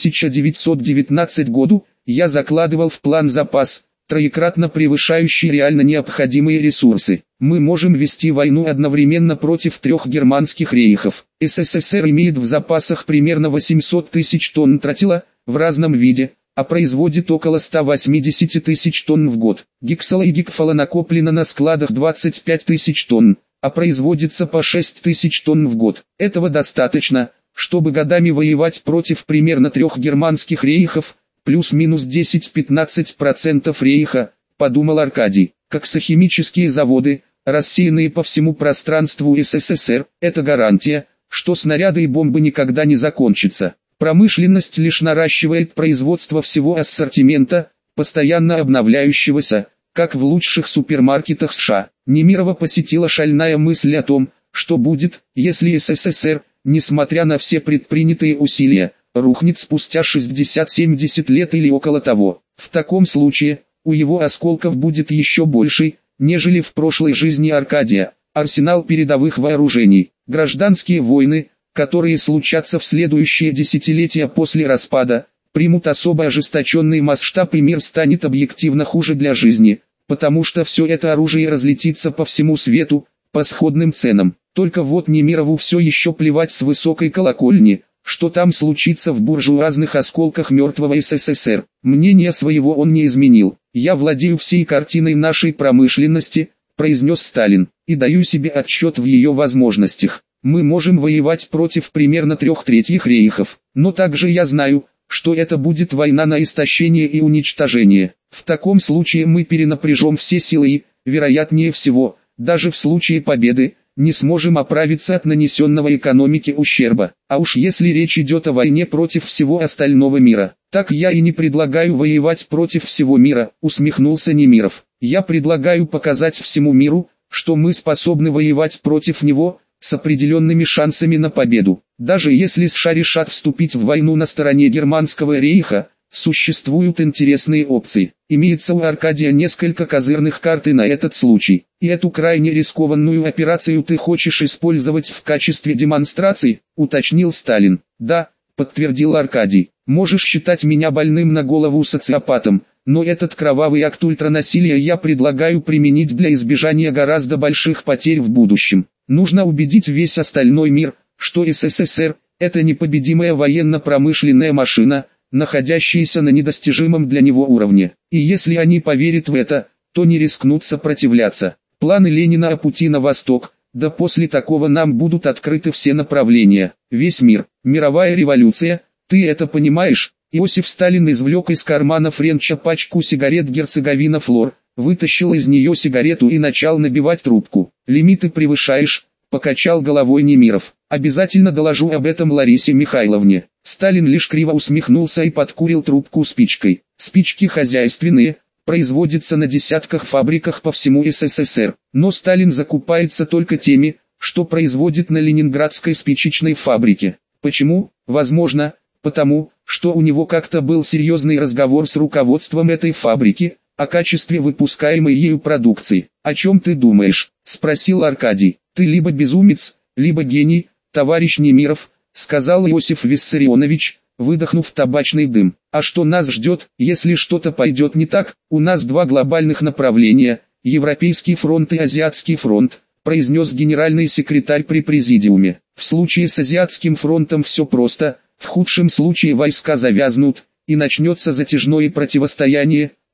1919 году, я закладывал в план запас, троекратно превышающий реально необходимые ресурсы. Мы можем вести войну одновременно против трех германских рейхов. СССР имеет в запасах примерно 800 тысяч тонн тротила, в разном виде, а производит около 180 тысяч тонн в год. Гексала и гекфала накоплено на складах 25 тысяч тонн, а производится по 6 тысяч тонн в год. Этого достаточно, чтобы годами воевать против примерно трех германских рейхов, плюс-минус 10-15% рейха, подумал Аркадий. Коксохимические заводы, рассеянные по всему пространству СССР, это гарантия, что снаряды и бомбы никогда не закончатся. Промышленность лишь наращивает производство всего ассортимента, постоянно обновляющегося, как в лучших супермаркетах США. Немирова посетила шальная мысль о том, что будет, если СССР, несмотря на все предпринятые усилия, рухнет спустя 60-70 лет или около того. В таком случае, у его осколков будет еще больший, нежели в прошлой жизни Аркадия, арсенал передовых вооружений. Гражданские войны, которые случатся в следующие десятилетия после распада, примут особо ожесточенный масштаб, и мир станет объективно хуже для жизни, потому что все это оружие разлетится по всему свету, по сходным ценам. Только вот Немирову все еще плевать с высокой колокольни, что там случится в буржуазных осколках мертвого СССР. Мнение своего он не изменил. «Я владею всей картиной нашей промышленности», – произнес Сталин, – «и даю себе отчет в ее возможностях. Мы можем воевать против примерно 3/3 рейхов, но также я знаю, что это будет война на истощение и уничтожение. В таком случае мы перенапряжем все силы и, вероятнее всего, даже в случае победы, не сможем оправиться от нанесенного экономике ущерба. А уж если речь идет о войне против всего остального мира, так я и не предлагаю воевать против всего мира», — усмехнулся Немиров. «Я предлагаю показать всему миру, что мы способны воевать против него, с определенными шансами на победу. Даже если США решат вступить в войну на стороне Германского рейха, существуют интересные опции. Имеется у Аркадия несколько козырных карт и на этот случай. И эту крайне рискованную операцию ты хочешь использовать в качестве демонстрации, уточнил Сталин. Да, подтвердил Аркадий. Можешь считать меня больным на голову социопатом, но этот кровавый акт ультранасилия я предлагаю применить для избежания гораздо больших потерь в будущем. Нужно убедить весь остальной мир, что СССР – это непобедимая военно-промышленная машина, находящаяся на недостижимом для него уровне. И если они поверят в это, то не рискнут сопротивляться. Планы Ленина о пути на восток, да после такого нам будут открыты все направления. Весь мир, мировая революция, ты это понимаешь? Иосиф Сталин извлек из кармана Френча пачку сигарет «Герцеговина Флор», вытащил из нее сигарету и начал набивать трубку. «Лимиты превышаешь», — покачал головой Немиров. «Обязательно доложу об этом Ларисе Михайловне». Сталин лишь криво усмехнулся и подкурил трубку спичкой. Спички хозяйственные, производятся на десятках фабриках по всему СССР. Но Сталин закупается только теми, что производит на Ленинградской спичечной фабрике. Почему? Возможно, потому, что у него как-то был серьезный разговор с руководством этой фабрики, о качестве выпускаемой ею продукции. «О чем ты думаешь?» – спросил Аркадий. «Ты либо безумец, либо гений, товарищ Немиров», – сказал Иосиф Виссарионович, выдохнув табачный дым. «А что нас ждет, если что-то пойдет не так? У нас два глобальных направления, Европейский фронт и Азиатский фронт», – произнес генеральный секретарь при президиуме. «В случае с Азиатским фронтом все просто, в худшем случае войска завязнут, и начнется затяжное противостояние,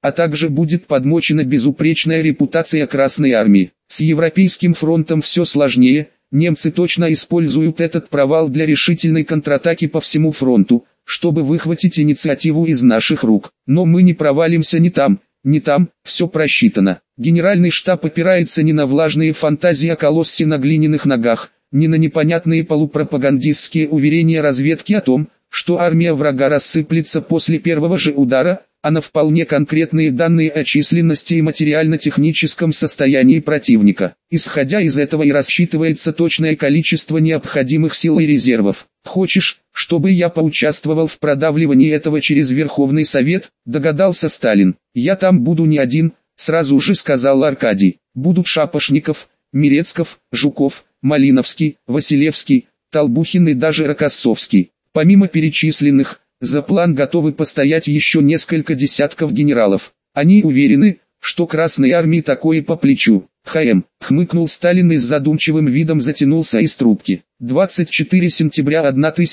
а также будет подмочена безупречная репутация Красной Армии. С Европейским фронтом все сложнее, немцы точно используют этот провал для решительной контратаки по всему фронту, чтобы выхватить инициативу из наших рук. Но мы не провалимся ни там, все просчитано. Генеральный штаб опирается не на влажные фантазии о колоссе на глиняных ногах, не на непонятные полупропагандистские уверения разведки о том, что армия врага рассыплется после первого же удара, а на вполне конкретные данные о численности и материально-техническом состоянии противника. Исходя из этого и рассчитывается точное количество необходимых сил и резервов. «Хочешь, чтобы я поучаствовал в продавливании этого через Верховный Совет?» – догадался Сталин. «Я там буду не один», – сразу же сказал Аркадий. «Будут Шапошников, Мирецков, Жуков, Малиновский, Василевский, Толбухин и даже Рокоссовский. Помимо перечисленных, за план готовы постоять еще несколько десятков генералов. Они уверены, что Красной Армии такое по плечу». Хмыкнул Сталин и с задумчивым видом затянулся из трубки. 24 сентября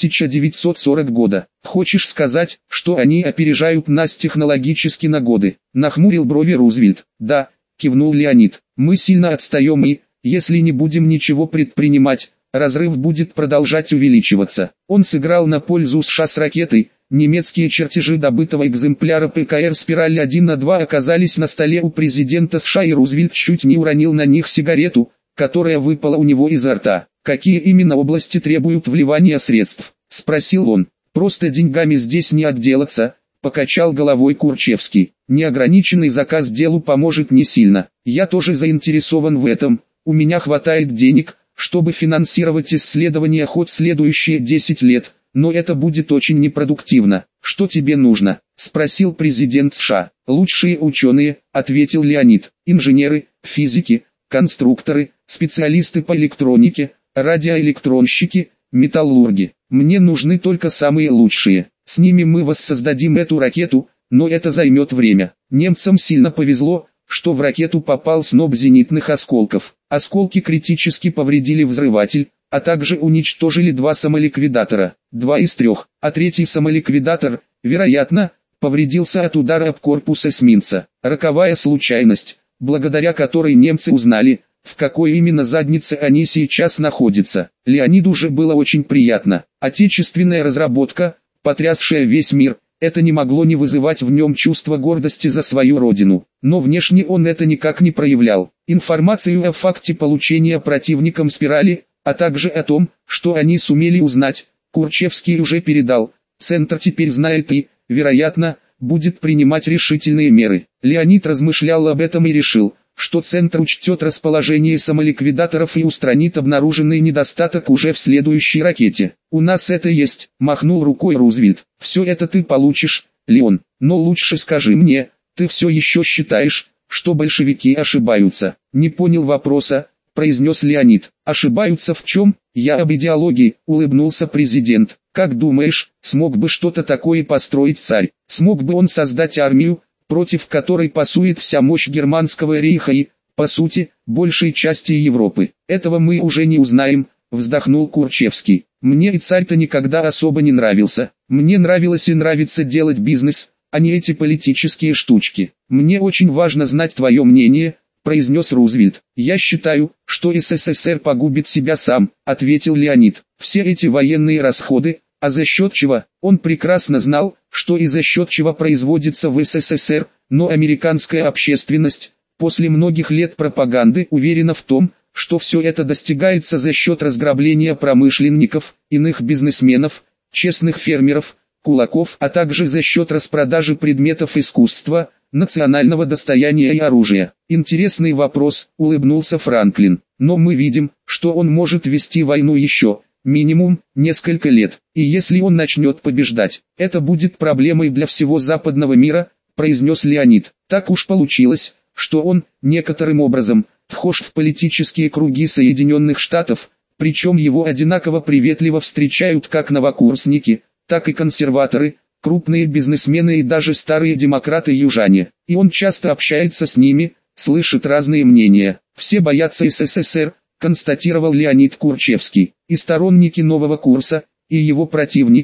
1940 года. «Хочешь сказать, что они опережают нас технологически на годы?» Нахмурил брови Рузвельт. «Да», кивнул Леонид. «Мы сильно отстаем и, если не будем ничего предпринимать, разрыв будет продолжать увеличиваться». Он сыграл на пользу США с ракетой. Немецкие чертежи добытого экземпляра ПКР «Спираль 1/2» оказались на столе у президента США, и Рузвельт чуть не уронил на них сигарету, которая выпала у него изо рта. «Какие именно области требуют вливания средств?» – спросил он. «Просто деньгами здесь не отделаться», – покачал головой Курчевский. «Неограниченный заказ делу поможет не сильно. Я тоже заинтересован в этом, у меня хватает денег, чтобы финансировать исследования хоть следующие 10 лет. Но это будет очень непродуктивно. Что тебе нужно?» – спросил президент США. «Лучшие ученые», – ответил Леонид. «Инженеры, физики, конструкторы, специалисты по электронике, радиоэлектронщики, металлурги. Мне нужны только самые лучшие. С ними мы воссоздадим эту ракету, но это займет время». Немцам сильно повезло, что в ракету попал сноп зенитных осколков. Осколки критически повредили взрыватель, а также уничтожили 2 самоликвидатора, 2 из 3, а 3-й самоликвидатор, вероятно, повредился от удара об корпус эсминца. Роковая случайность, благодаря которой немцы узнали, в какой именно заднице они сейчас находятся. Леониду же было очень приятно. Отечественная разработка, потрясшая весь мир, это не могло не вызывать в нем чувство гордости за свою родину. Но внешне он это никак не проявлял. Информацию о факте получения противником спирали, а также о том, что они сумели узнать, Курчевский уже передал. Центр теперь знает и, вероятно, будет принимать решительные меры. Леонид размышлял об этом и решил, что Центр учтет расположение самоликвидаторов и устранит обнаруженный недостаток уже в следующей ракете. «У нас это есть», – махнул рукой Рузвельт. «Все это ты получишь, Леон, но лучше скажи мне, ты все еще считаешь, что большевики ошибаются?» «Не понял вопроса», – произнес Леонид. «Ошибаются в чем?» «Я об идеологии», – улыбнулся президент. «Как думаешь, смог бы что-то такое построить царь? Смог бы он создать армию, против которой пасует вся мощь германского рейха и, по сути, большей части Европы?» «Этого мы уже не узнаем», – вздохнул Курчевский. «Мне и царь-то никогда особо не нравился. Мне нравилось и нравится делать бизнес, а не эти политические штучки. Мне очень важно знать твое мнение», – произнес Рузвельт. «Я считаю, что СССР погубит себя сам», – ответил Леонид. «Все эти военные расходы, а за счет чего?» Он прекрасно знал, что и за счет чего производится в СССР, но американская общественность, после многих лет пропаганды, уверена в том, что все это достигается за счет разграбления промышленников, иных бизнесменов, честных фермеров, кулаков, а также за счет распродажи предметов искусства, национального достояния и оружия. «Интересный вопрос», – улыбнулся Франклин. «Но мы видим, что он может вести войну еще, минимум, несколько лет, и если он начнет побеждать, это будет проблемой для всего западного мира», – произнес Леонид. «Так уж получилось, что он, некоторым образом, вхож в политические круги Соединенных Штатов, причем его одинаково приветливо встречают как новокурсники, так и консерваторы, крупные бизнесмены и даже старые демократы-южане, и он часто общается с ними, слышит разные мнения. Все боятся СССР», – констатировал Леонид Курчевский. «И сторонники нового курса, и его противники,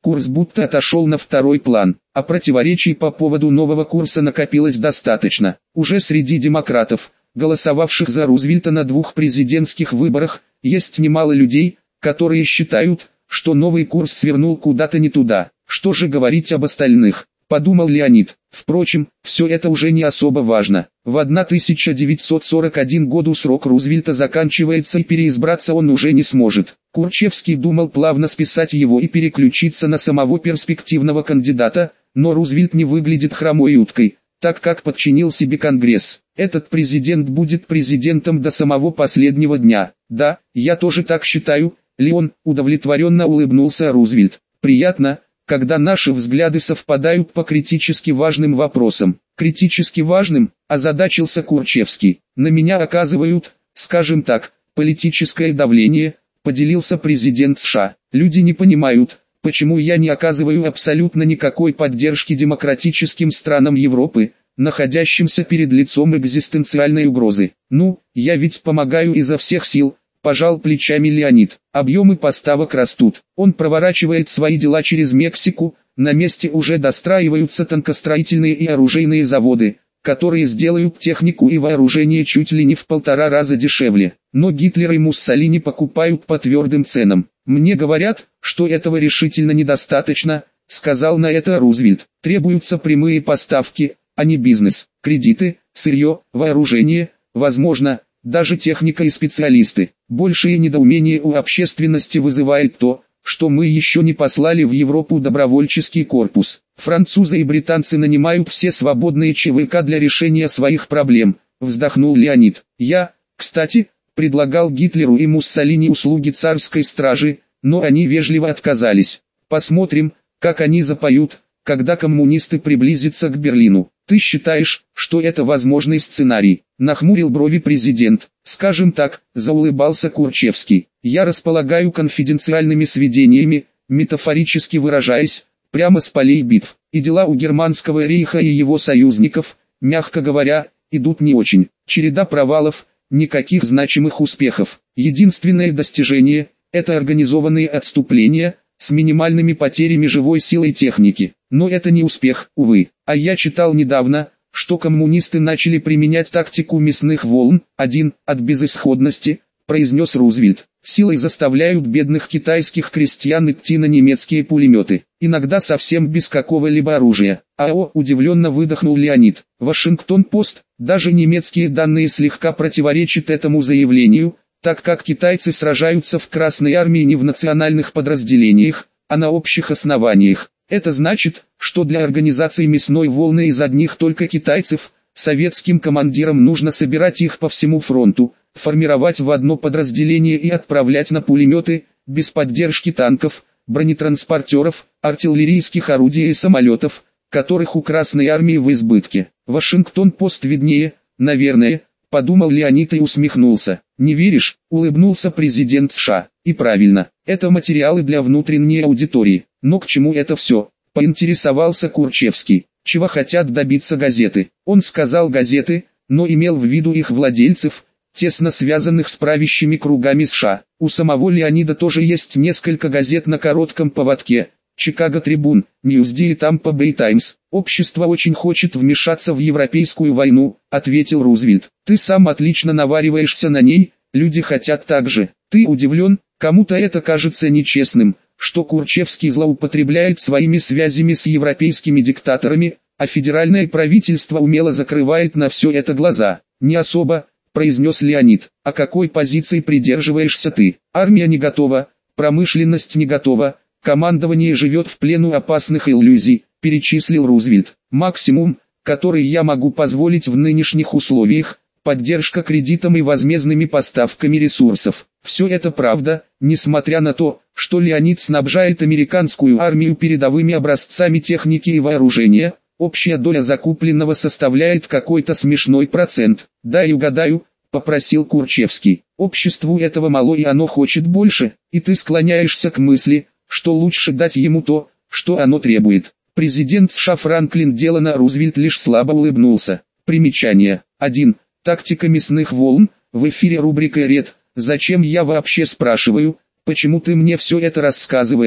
курс будто отошел на второй план, а противоречий по поводу нового курса накопилось достаточно. Уже среди демократов, голосовавших за Рузвельта на 2 президентских выборах, есть немало людей, которые считают, что новый курс свернул куда-то не туда. Что же говорить об остальных, подумал Леонид. Впрочем, все это уже не особо важно. В 1941 году срок Рузвельта заканчивается и переизбраться он уже не сможет. Курчевский думал плавно списать его и переключиться на самого перспективного кандидата, но Рузвельт не выглядит хромой уткой, так как подчинил себе Конгресс. Этот президент будет президентом до самого последнего дня. Да, я тоже так считаю, Леон, удовлетворенно улыбнулся Рузвельт. Приятно, когда наши взгляды совпадают по критически важным вопросам. Критически важным, озадачился Курчевский. На меня оказывают, скажем так, политическое давление, поделился президент США. Люди не понимают, почему я не оказываю абсолютно никакой поддержки демократическим странам Европы, находящимся перед лицом экзистенциальной угрозы. Ну, я ведь помогаю изо всех сил. Пожал плечами Леонид. Объемы поставок растут. Он проворачивает свои дела через Мексику, на месте уже достраиваются танкостроительные и оружейные заводы, которые сделают технику и вооружение чуть ли не в 1,5 раза дешевле. Но Гитлер и Муссолини покупают по твердым ценам. Мне говорят, что этого решительно недостаточно, сказал на это Рузвельт. Требуются прямые поставки, а не бизнес, кредиты, сырье, вооружение, возможно, даже техника и специалисты. Большее недоумение у общественности вызывает то, что мы еще не послали в Европу добровольческий корпус. Французы и британцы нанимают все свободные ЧВК для решения своих проблем, вздохнул Леонид. Я, кстати, предлагал Гитлеру и Муссолини услуги царской стражи, но они вежливо отказались. Посмотрим, как они запоют, когда коммунисты приблизятся к Берлину. Ты считаешь, что это возможный сценарий? Нахмурил брови президент. Скажем так, заулыбался Курчевский. Я располагаю конфиденциальными сведениями, метафорически выражаясь, прямо с полей битв. И дела у германского рейха и его союзников, мягко говоря, идут не очень. Череда провалов, никаких значимых успехов. Единственное достижение – это организованные отступления, с минимальными потерями живой силы и техники. Но это не успех, увы. А я читал недавно, что коммунисты начали применять тактику мясных волн, от безысходности, произнес Рузвельт. Силой заставляют бедных китайских крестьян идти на немецкие пулеметы, иногда совсем без какого-либо оружия. Удивленно выдохнул Леонид. Вашингтон-Пост, даже немецкие данные слегка противоречат этому заявлению, так как китайцы сражаются в Красной армии не в национальных подразделениях, а на общих основаниях. Это значит, что для организации мясной волны из одних только китайцев, советским командирам нужно собирать их по всему фронту, формировать в одно подразделение и отправлять на пулеметы, без поддержки танков, бронетранспортеров, артиллерийских орудий и самолетов, которых у Красной армии в избытке. Вашингтон-Пост виднее, наверное, подумал Леонид и усмехнулся. Не веришь? Улыбнулся президент США. И правильно, это материалы для внутренней аудитории. Но к чему это все? Поинтересовался Курчевский. Чего хотят добиться газеты? Он сказал газеты, но имел в виду их владельцев, тесно связанных с правящими кругами США. У самого Леонида тоже есть несколько газет на коротком поводке. Чикаго Трибун, Ньюсди и Тампа Бэй Таймс. Общество очень хочет вмешаться в европейскую войну, ответил Рузвельт. Ты сам отлично навариваешься на ней, люди хотят так же. Ты удивлен, кому-то это кажется нечестным, что Курчевский злоупотребляет своими связями с европейскими диктаторами, а федеральное правительство умело закрывает на все это глаза. Не особо, произнес Леонид. А какой позиции придерживаешься ты? Армия не готова, промышленность не готова. Командование живет в плену опасных иллюзий, перечислил Рузвельт. Максимум, который я могу позволить в нынешних условиях, поддержка кредитом и возмездными поставками ресурсов. Все это правда, несмотря на то, что Леонид снабжает американскую армию передовыми образцами техники и вооружения, общая доля закупленного составляет какой-то смешной процент. Дай угадаю, попросил Курчевский. Обществу этого мало и оно хочет больше, и ты склоняешься к мысли, что лучше дать ему то, что оно требует. Президент США Франклин Делано Рузвельт лишь слабо улыбнулся. Примечание. 1. Тактика мясных волн. В эфире рубрика «Ред». Зачем я вообще спрашиваю, почему ты мне все это рассказываешь?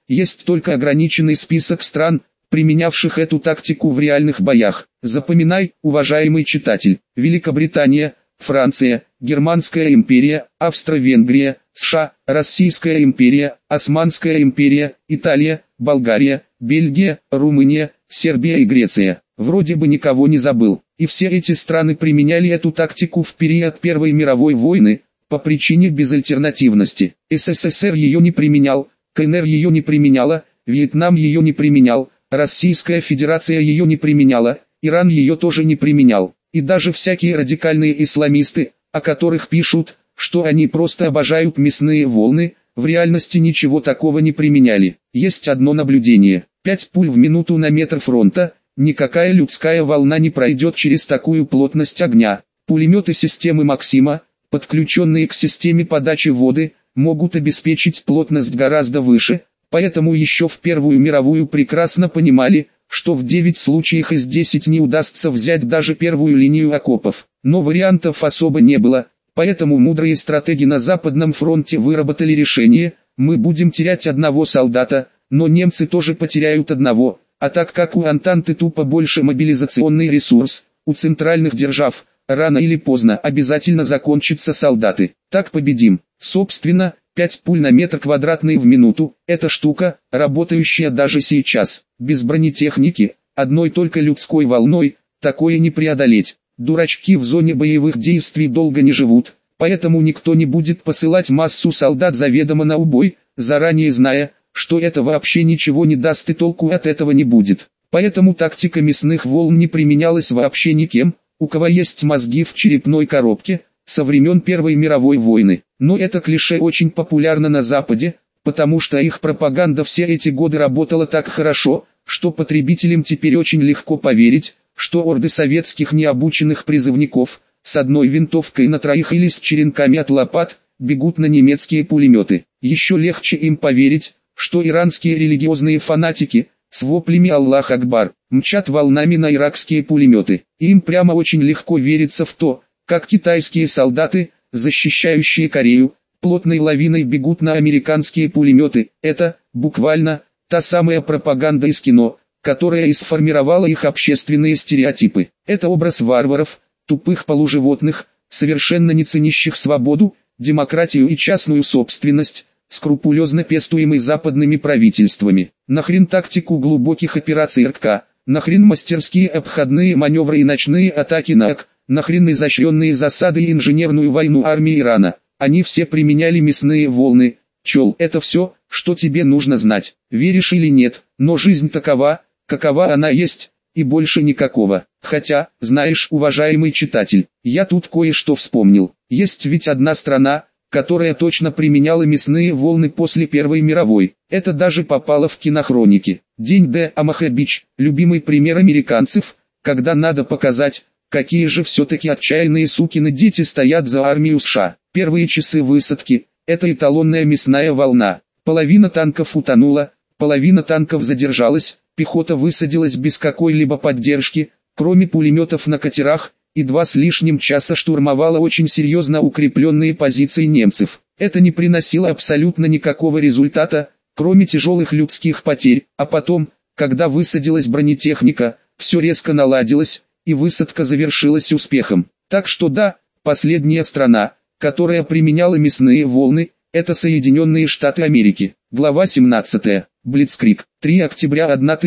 есть только ограниченный список стран, применявших эту тактику в реальных боях. Запоминай, уважаемый читатель: Великобритания, Франция, Германская империя, Австро-Венгрия, США, Российская империя, Османская империя, Италия, Болгария, Бельгия, Румыния, Сербия и Греция. Вроде бы никого не забыл. И все эти страны применяли эту тактику в период Первой мировой войны, по причине безальтернативности. СССР ее не применял, КНР ее не применяла, Вьетнам ее не применял, Российская Федерация ее не применяла, Иран ее тоже не применял. И даже всякие радикальные исламисты, о которых пишут, что они просто обожают мясные волны, в реальности ничего такого не применяли. Есть одно наблюдение: 5 пуль в минуту на метр фронта, никакая людская волна не пройдет через такую плотность огня. Пулеметы системы Максима, подключенные к системе подачи воды, могут обеспечить плотность гораздо выше, поэтому еще в Первую мировую прекрасно понимали, что в 9 случаях из 10 не удастся взять даже первую линию окопов. Но вариантов особо не было, поэтому мудрые стратеги на Западном фронте выработали решение: мы будем терять одного солдата, но немцы тоже потеряют одного, а так как у Антанты тупо больше мобилизационный ресурс, у центральных держав, рано или поздно обязательно закончатся солдаты. Так победим. Собственно, 5 пуль на метр квадратный в минуту – это штука, работающая даже сейчас. Без бронетехники, одной только людской волной, такое не преодолеть. Дурачки в зоне боевых действий долго не живут, поэтому никто не будет посылать массу солдат заведомо на убой, заранее зная, что это вообще ничего не даст и толку от этого не будет. Поэтому тактика мясных волн не применялась вообще никем, у кого есть мозги в черепной коробке, со времен Первой мировой войны. Но это клише очень популярно на Западе, потому что их пропаганда все эти годы работала так хорошо, что потребителям теперь очень легко поверить, что орды советских необученных призывников, с одной винтовкой на троих или с черенками от лопат, бегут на немецкие пулеметы. Еще легче им поверить, что иранские религиозные фанатики, с воплями «Аллах Акбар», мчат волнами на иракские пулеметы. Им прямо очень легко верится в то, как китайские солдаты, защищающие Корею, плотной лавиной бегут на американские пулеметы. Это, буквально, та самая пропаганда из кино, которая и сформировала их общественные стереотипы. Это образ варваров, тупых полуживотных, совершенно не ценящих свободу, демократию и частную собственность, скрупулезно пестуемый западными правительствами. Нахрен тактику глубоких операций РК, нахрен мастерские обходные маневры и ночные атаки на АК, нахрен изощренные засады и инженерную войну армии Ирана. Они все применяли мясные волны. Чел, это все, что тебе нужно знать. Веришь или нет, но жизнь такова, какова она есть, и больше никакого. Хотя, знаешь, уважаемый читатель, я тут кое-что вспомнил. Есть ведь одна страна, которая точно применяла мясные волны после Первой мировой. Это даже попало в кинохроники. День Д. Омаха-Бич, любимый пример американцев, когда надо показать, какие же все-таки отчаянные сукины дети стоят за армию США. Первые часы высадки – это эталонная мясная волна. Половина танков утонула, половина танков задержалась, пехота высадилась без какой-либо поддержки, кроме пулеметов на катерах, и 2 с лишним часа штурмовала очень серьезно укрепленные позиции немцев. Это не приносило абсолютно никакого результата, кроме тяжелых людских потерь, а потом, когда высадилась бронетехника, все резко наладилось, и высадка завершилась успехом. Так что да, последняя страна, которая применяла мясные волны, это Соединенные Штаты Америки. Глава 17. Блицкриг. 3 октября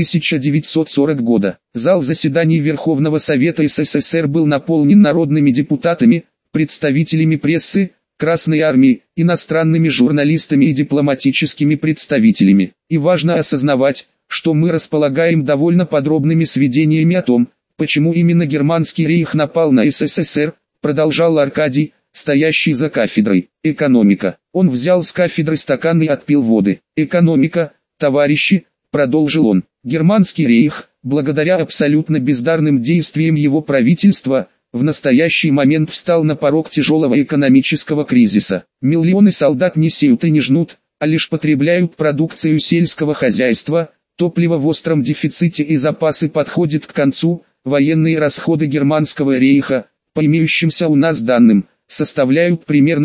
1940 года. Зал заседаний Верховного Совета СССР был наполнен народными депутатами, представителями прессы, Красной Армии, иностранными журналистами и дипломатическими представителями. И важно осознавать, что мы располагаем довольно подробными сведениями о том, почему именно германский рейх напал на СССР, продолжал Аркадий, стоящий за кафедрой. Экономика. Он взял с кафедры стакан и отпил воды. Экономика, товарищи, продолжил он. Германский рейх, благодаря абсолютно бездарным действиям его правительства, в настоящий момент встал на порог тяжелого экономического кризиса. Миллионы солдат не сеют и не жнут, а лишь потребляют продукцию сельского хозяйства, топливо в остром дефиците и запасы подходят к концу. Военные расходы германского рейха, по имеющимся у нас данным, составляют примерно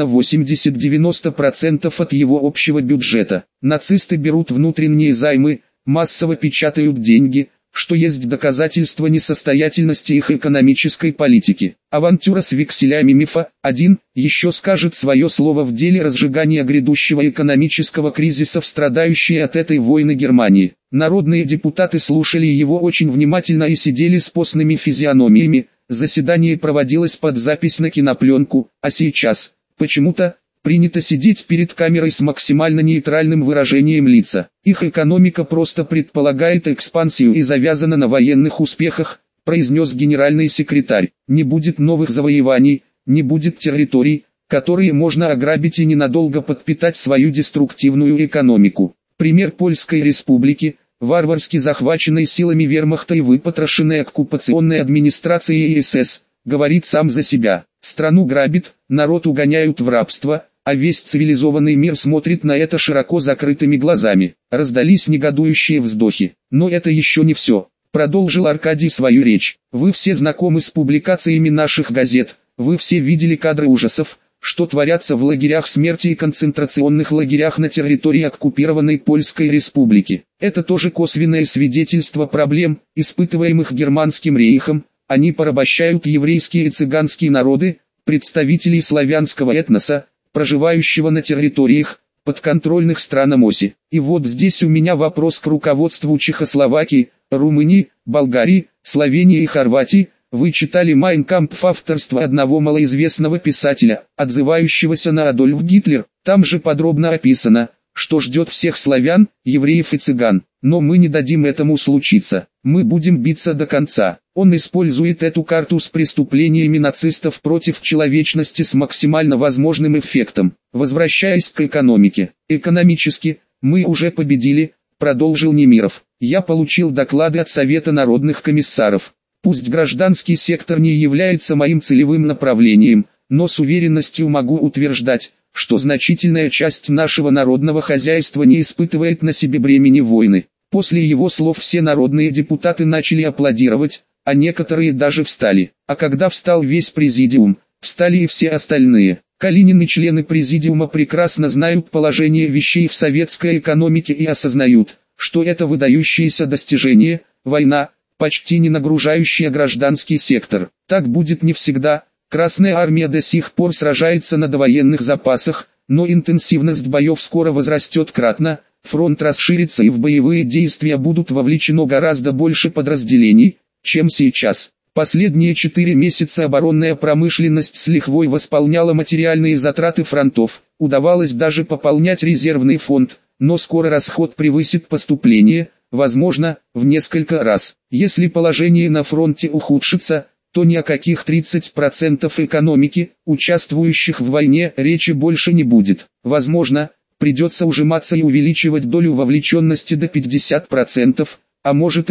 80-90% от его общего бюджета. Нацисты берут внутренние займы, массово печатают деньги, что есть доказательство несостоятельности их экономической политики. Авантюра с векселями мифа. 1. Еще скажет свое слово в деле разжигания грядущего экономического кризиса в страдающей от этой войны Германии. Народные депутаты слушали его очень внимательно и сидели с постными физиономиями. Заседание проводилось под запись на кинопленку, а сейчас, почему-то, принято сидеть перед камерой с максимально нейтральным выражением лица. Их экономика просто предполагает экспансию и завязана на военных успехах, произнес генеральный секретарь. Не будет новых завоеваний, не будет территорий, которые можно ограбить и ненадолго подпитать свою деструктивную экономику. Пример Польской республики, варварски захваченной силами вермахта и выпотрошенной оккупационной администрацией СС, говорит сам за себя. Страну грабит, народ угоняют в рабство, а весь цивилизованный мир смотрит на это широко закрытыми глазами. Раздались негодующие вздохи. Но это еще не все. Продолжил Аркадий свою речь. Вы все знакомы с публикациями наших газет, вы все видели кадры ужасов, что творятся в лагерях смерти и концентрационных лагерях на территории оккупированной Польской республики. Это тоже косвенное свидетельство проблем, испытываемых Германским рейхом. Они порабощают еврейские и цыганские народы, представителей славянского этноса, проживающего на территориях, подконтрольных странам оси. И вот здесь у меня вопрос к руководству Чехословакии, Румынии, Болгарии, Словении и Хорватии. Вы читали «Майн кампф» авторства одного малоизвестного писателя, отзывающегося на Адольф Гитлер? Там же подробно описано, что ждет всех славян, евреев и цыган. Но мы не дадим этому случиться. Мы будем биться до конца. Он использует эту карту с преступлениями нацистов против человечности с максимально возможным эффектом. Возвращаясь к экономике. Экономически, мы уже победили, продолжил Немиров. Я получил доклады от Совета народных комиссаров. Пусть гражданский сектор не является моим целевым направлением, но с уверенностью могу утверждать, что значительная часть нашего народного хозяйства не испытывает на себе бремени войны. После его слов все народные депутаты начали аплодировать, а некоторые даже встали. А когда встал весь президиум, встали и все остальные. Калинин и члены президиума прекрасно знают положение вещей в советской экономике и осознают, что это выдающееся достижение, война, почти не нагружающая гражданский сектор. Так будет не всегда. Красная армия до сих пор сражается на довоенных запасах, но интенсивность боев скоро возрастет кратно, фронт расширится и в боевые действия будут вовлечено гораздо больше подразделений, чем сейчас. Последние 4 месяца оборонная промышленность с лихвой восполняла материальные затраты фронтов, удавалось даже пополнять резервный фонд, но скоро расход превысит поступление, возможно, в несколько раз. Если положение на фронте ухудшится, то ни о каких 30% экономики, участвующих в войне, речи больше не будет. Возможно, придется ужиматься и увеличивать долю вовлеченности до 50%, а может и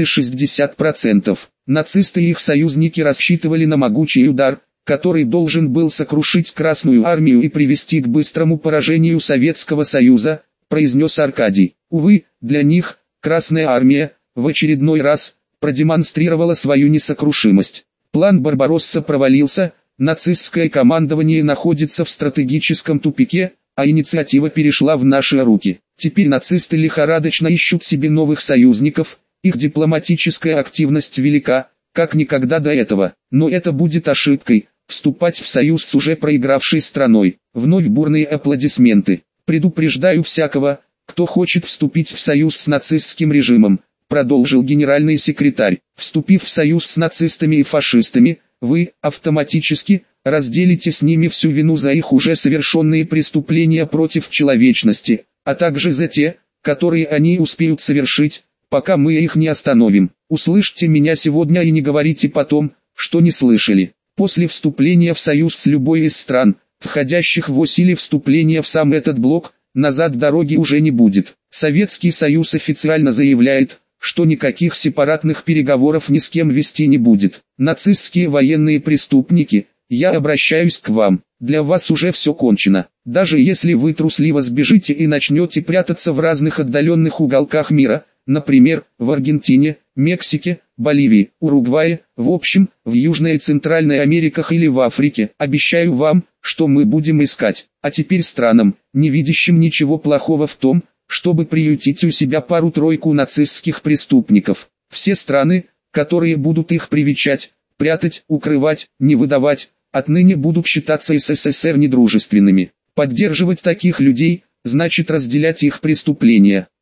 60%. Нацисты и их союзники рассчитывали на могучий удар, который должен был сокрушить Красную армию и привести к быстрому поражению Советского Союза, произнес Аркадий. Увы, для них, Красная армия, в очередной раз, продемонстрировала свою несокрушимость. План Барбаросса провалился, нацистское командование находится в стратегическом тупике, а инициатива перешла в наши руки. Теперь нацисты лихорадочно ищут себе новых союзников, их дипломатическая активность велика, как никогда до этого. Но это будет ошибкой, вступать в союз с уже проигравшей страной. Вновь бурные аплодисменты. Предупреждаю всякого, кто хочет вступить в союз с нацистским режимом, продолжил генеральный секретарь. Вступив в союз с нацистами и фашистами, вы, автоматически, разделите с ними всю вину за их уже совершенные преступления против человечности, а также за те, которые они успеют совершить, пока мы их не остановим. Услышьте меня сегодня и не говорите потом, что не слышали. После вступления в союз с любой из стран, входящих в ось или вступления в сам этот блок, назад дороги уже не будет. Советский Союз официально заявляет, что никаких сепаратных переговоров ни с кем вести не будет. Нацистские военные преступники, я обращаюсь к вам. Для вас уже все кончено. Даже если вы трусливо сбежите и начнете прятаться в разных отдаленных уголках мира, например, в Аргентине, Мексике, Боливии, Уругвае, в общем, в Южной и Центральной Америках или в Африке, обещаю вам, что мы будем искать. А теперь странам, не видящим ничего плохого в том, чтобы приютить у себя пару-тройку нацистских преступников. Все страны, которые будут их привечать, прятать, укрывать, не выдавать, отныне будут считаться СССР недружественными. Поддерживать таких людей, значит разделять их преступления.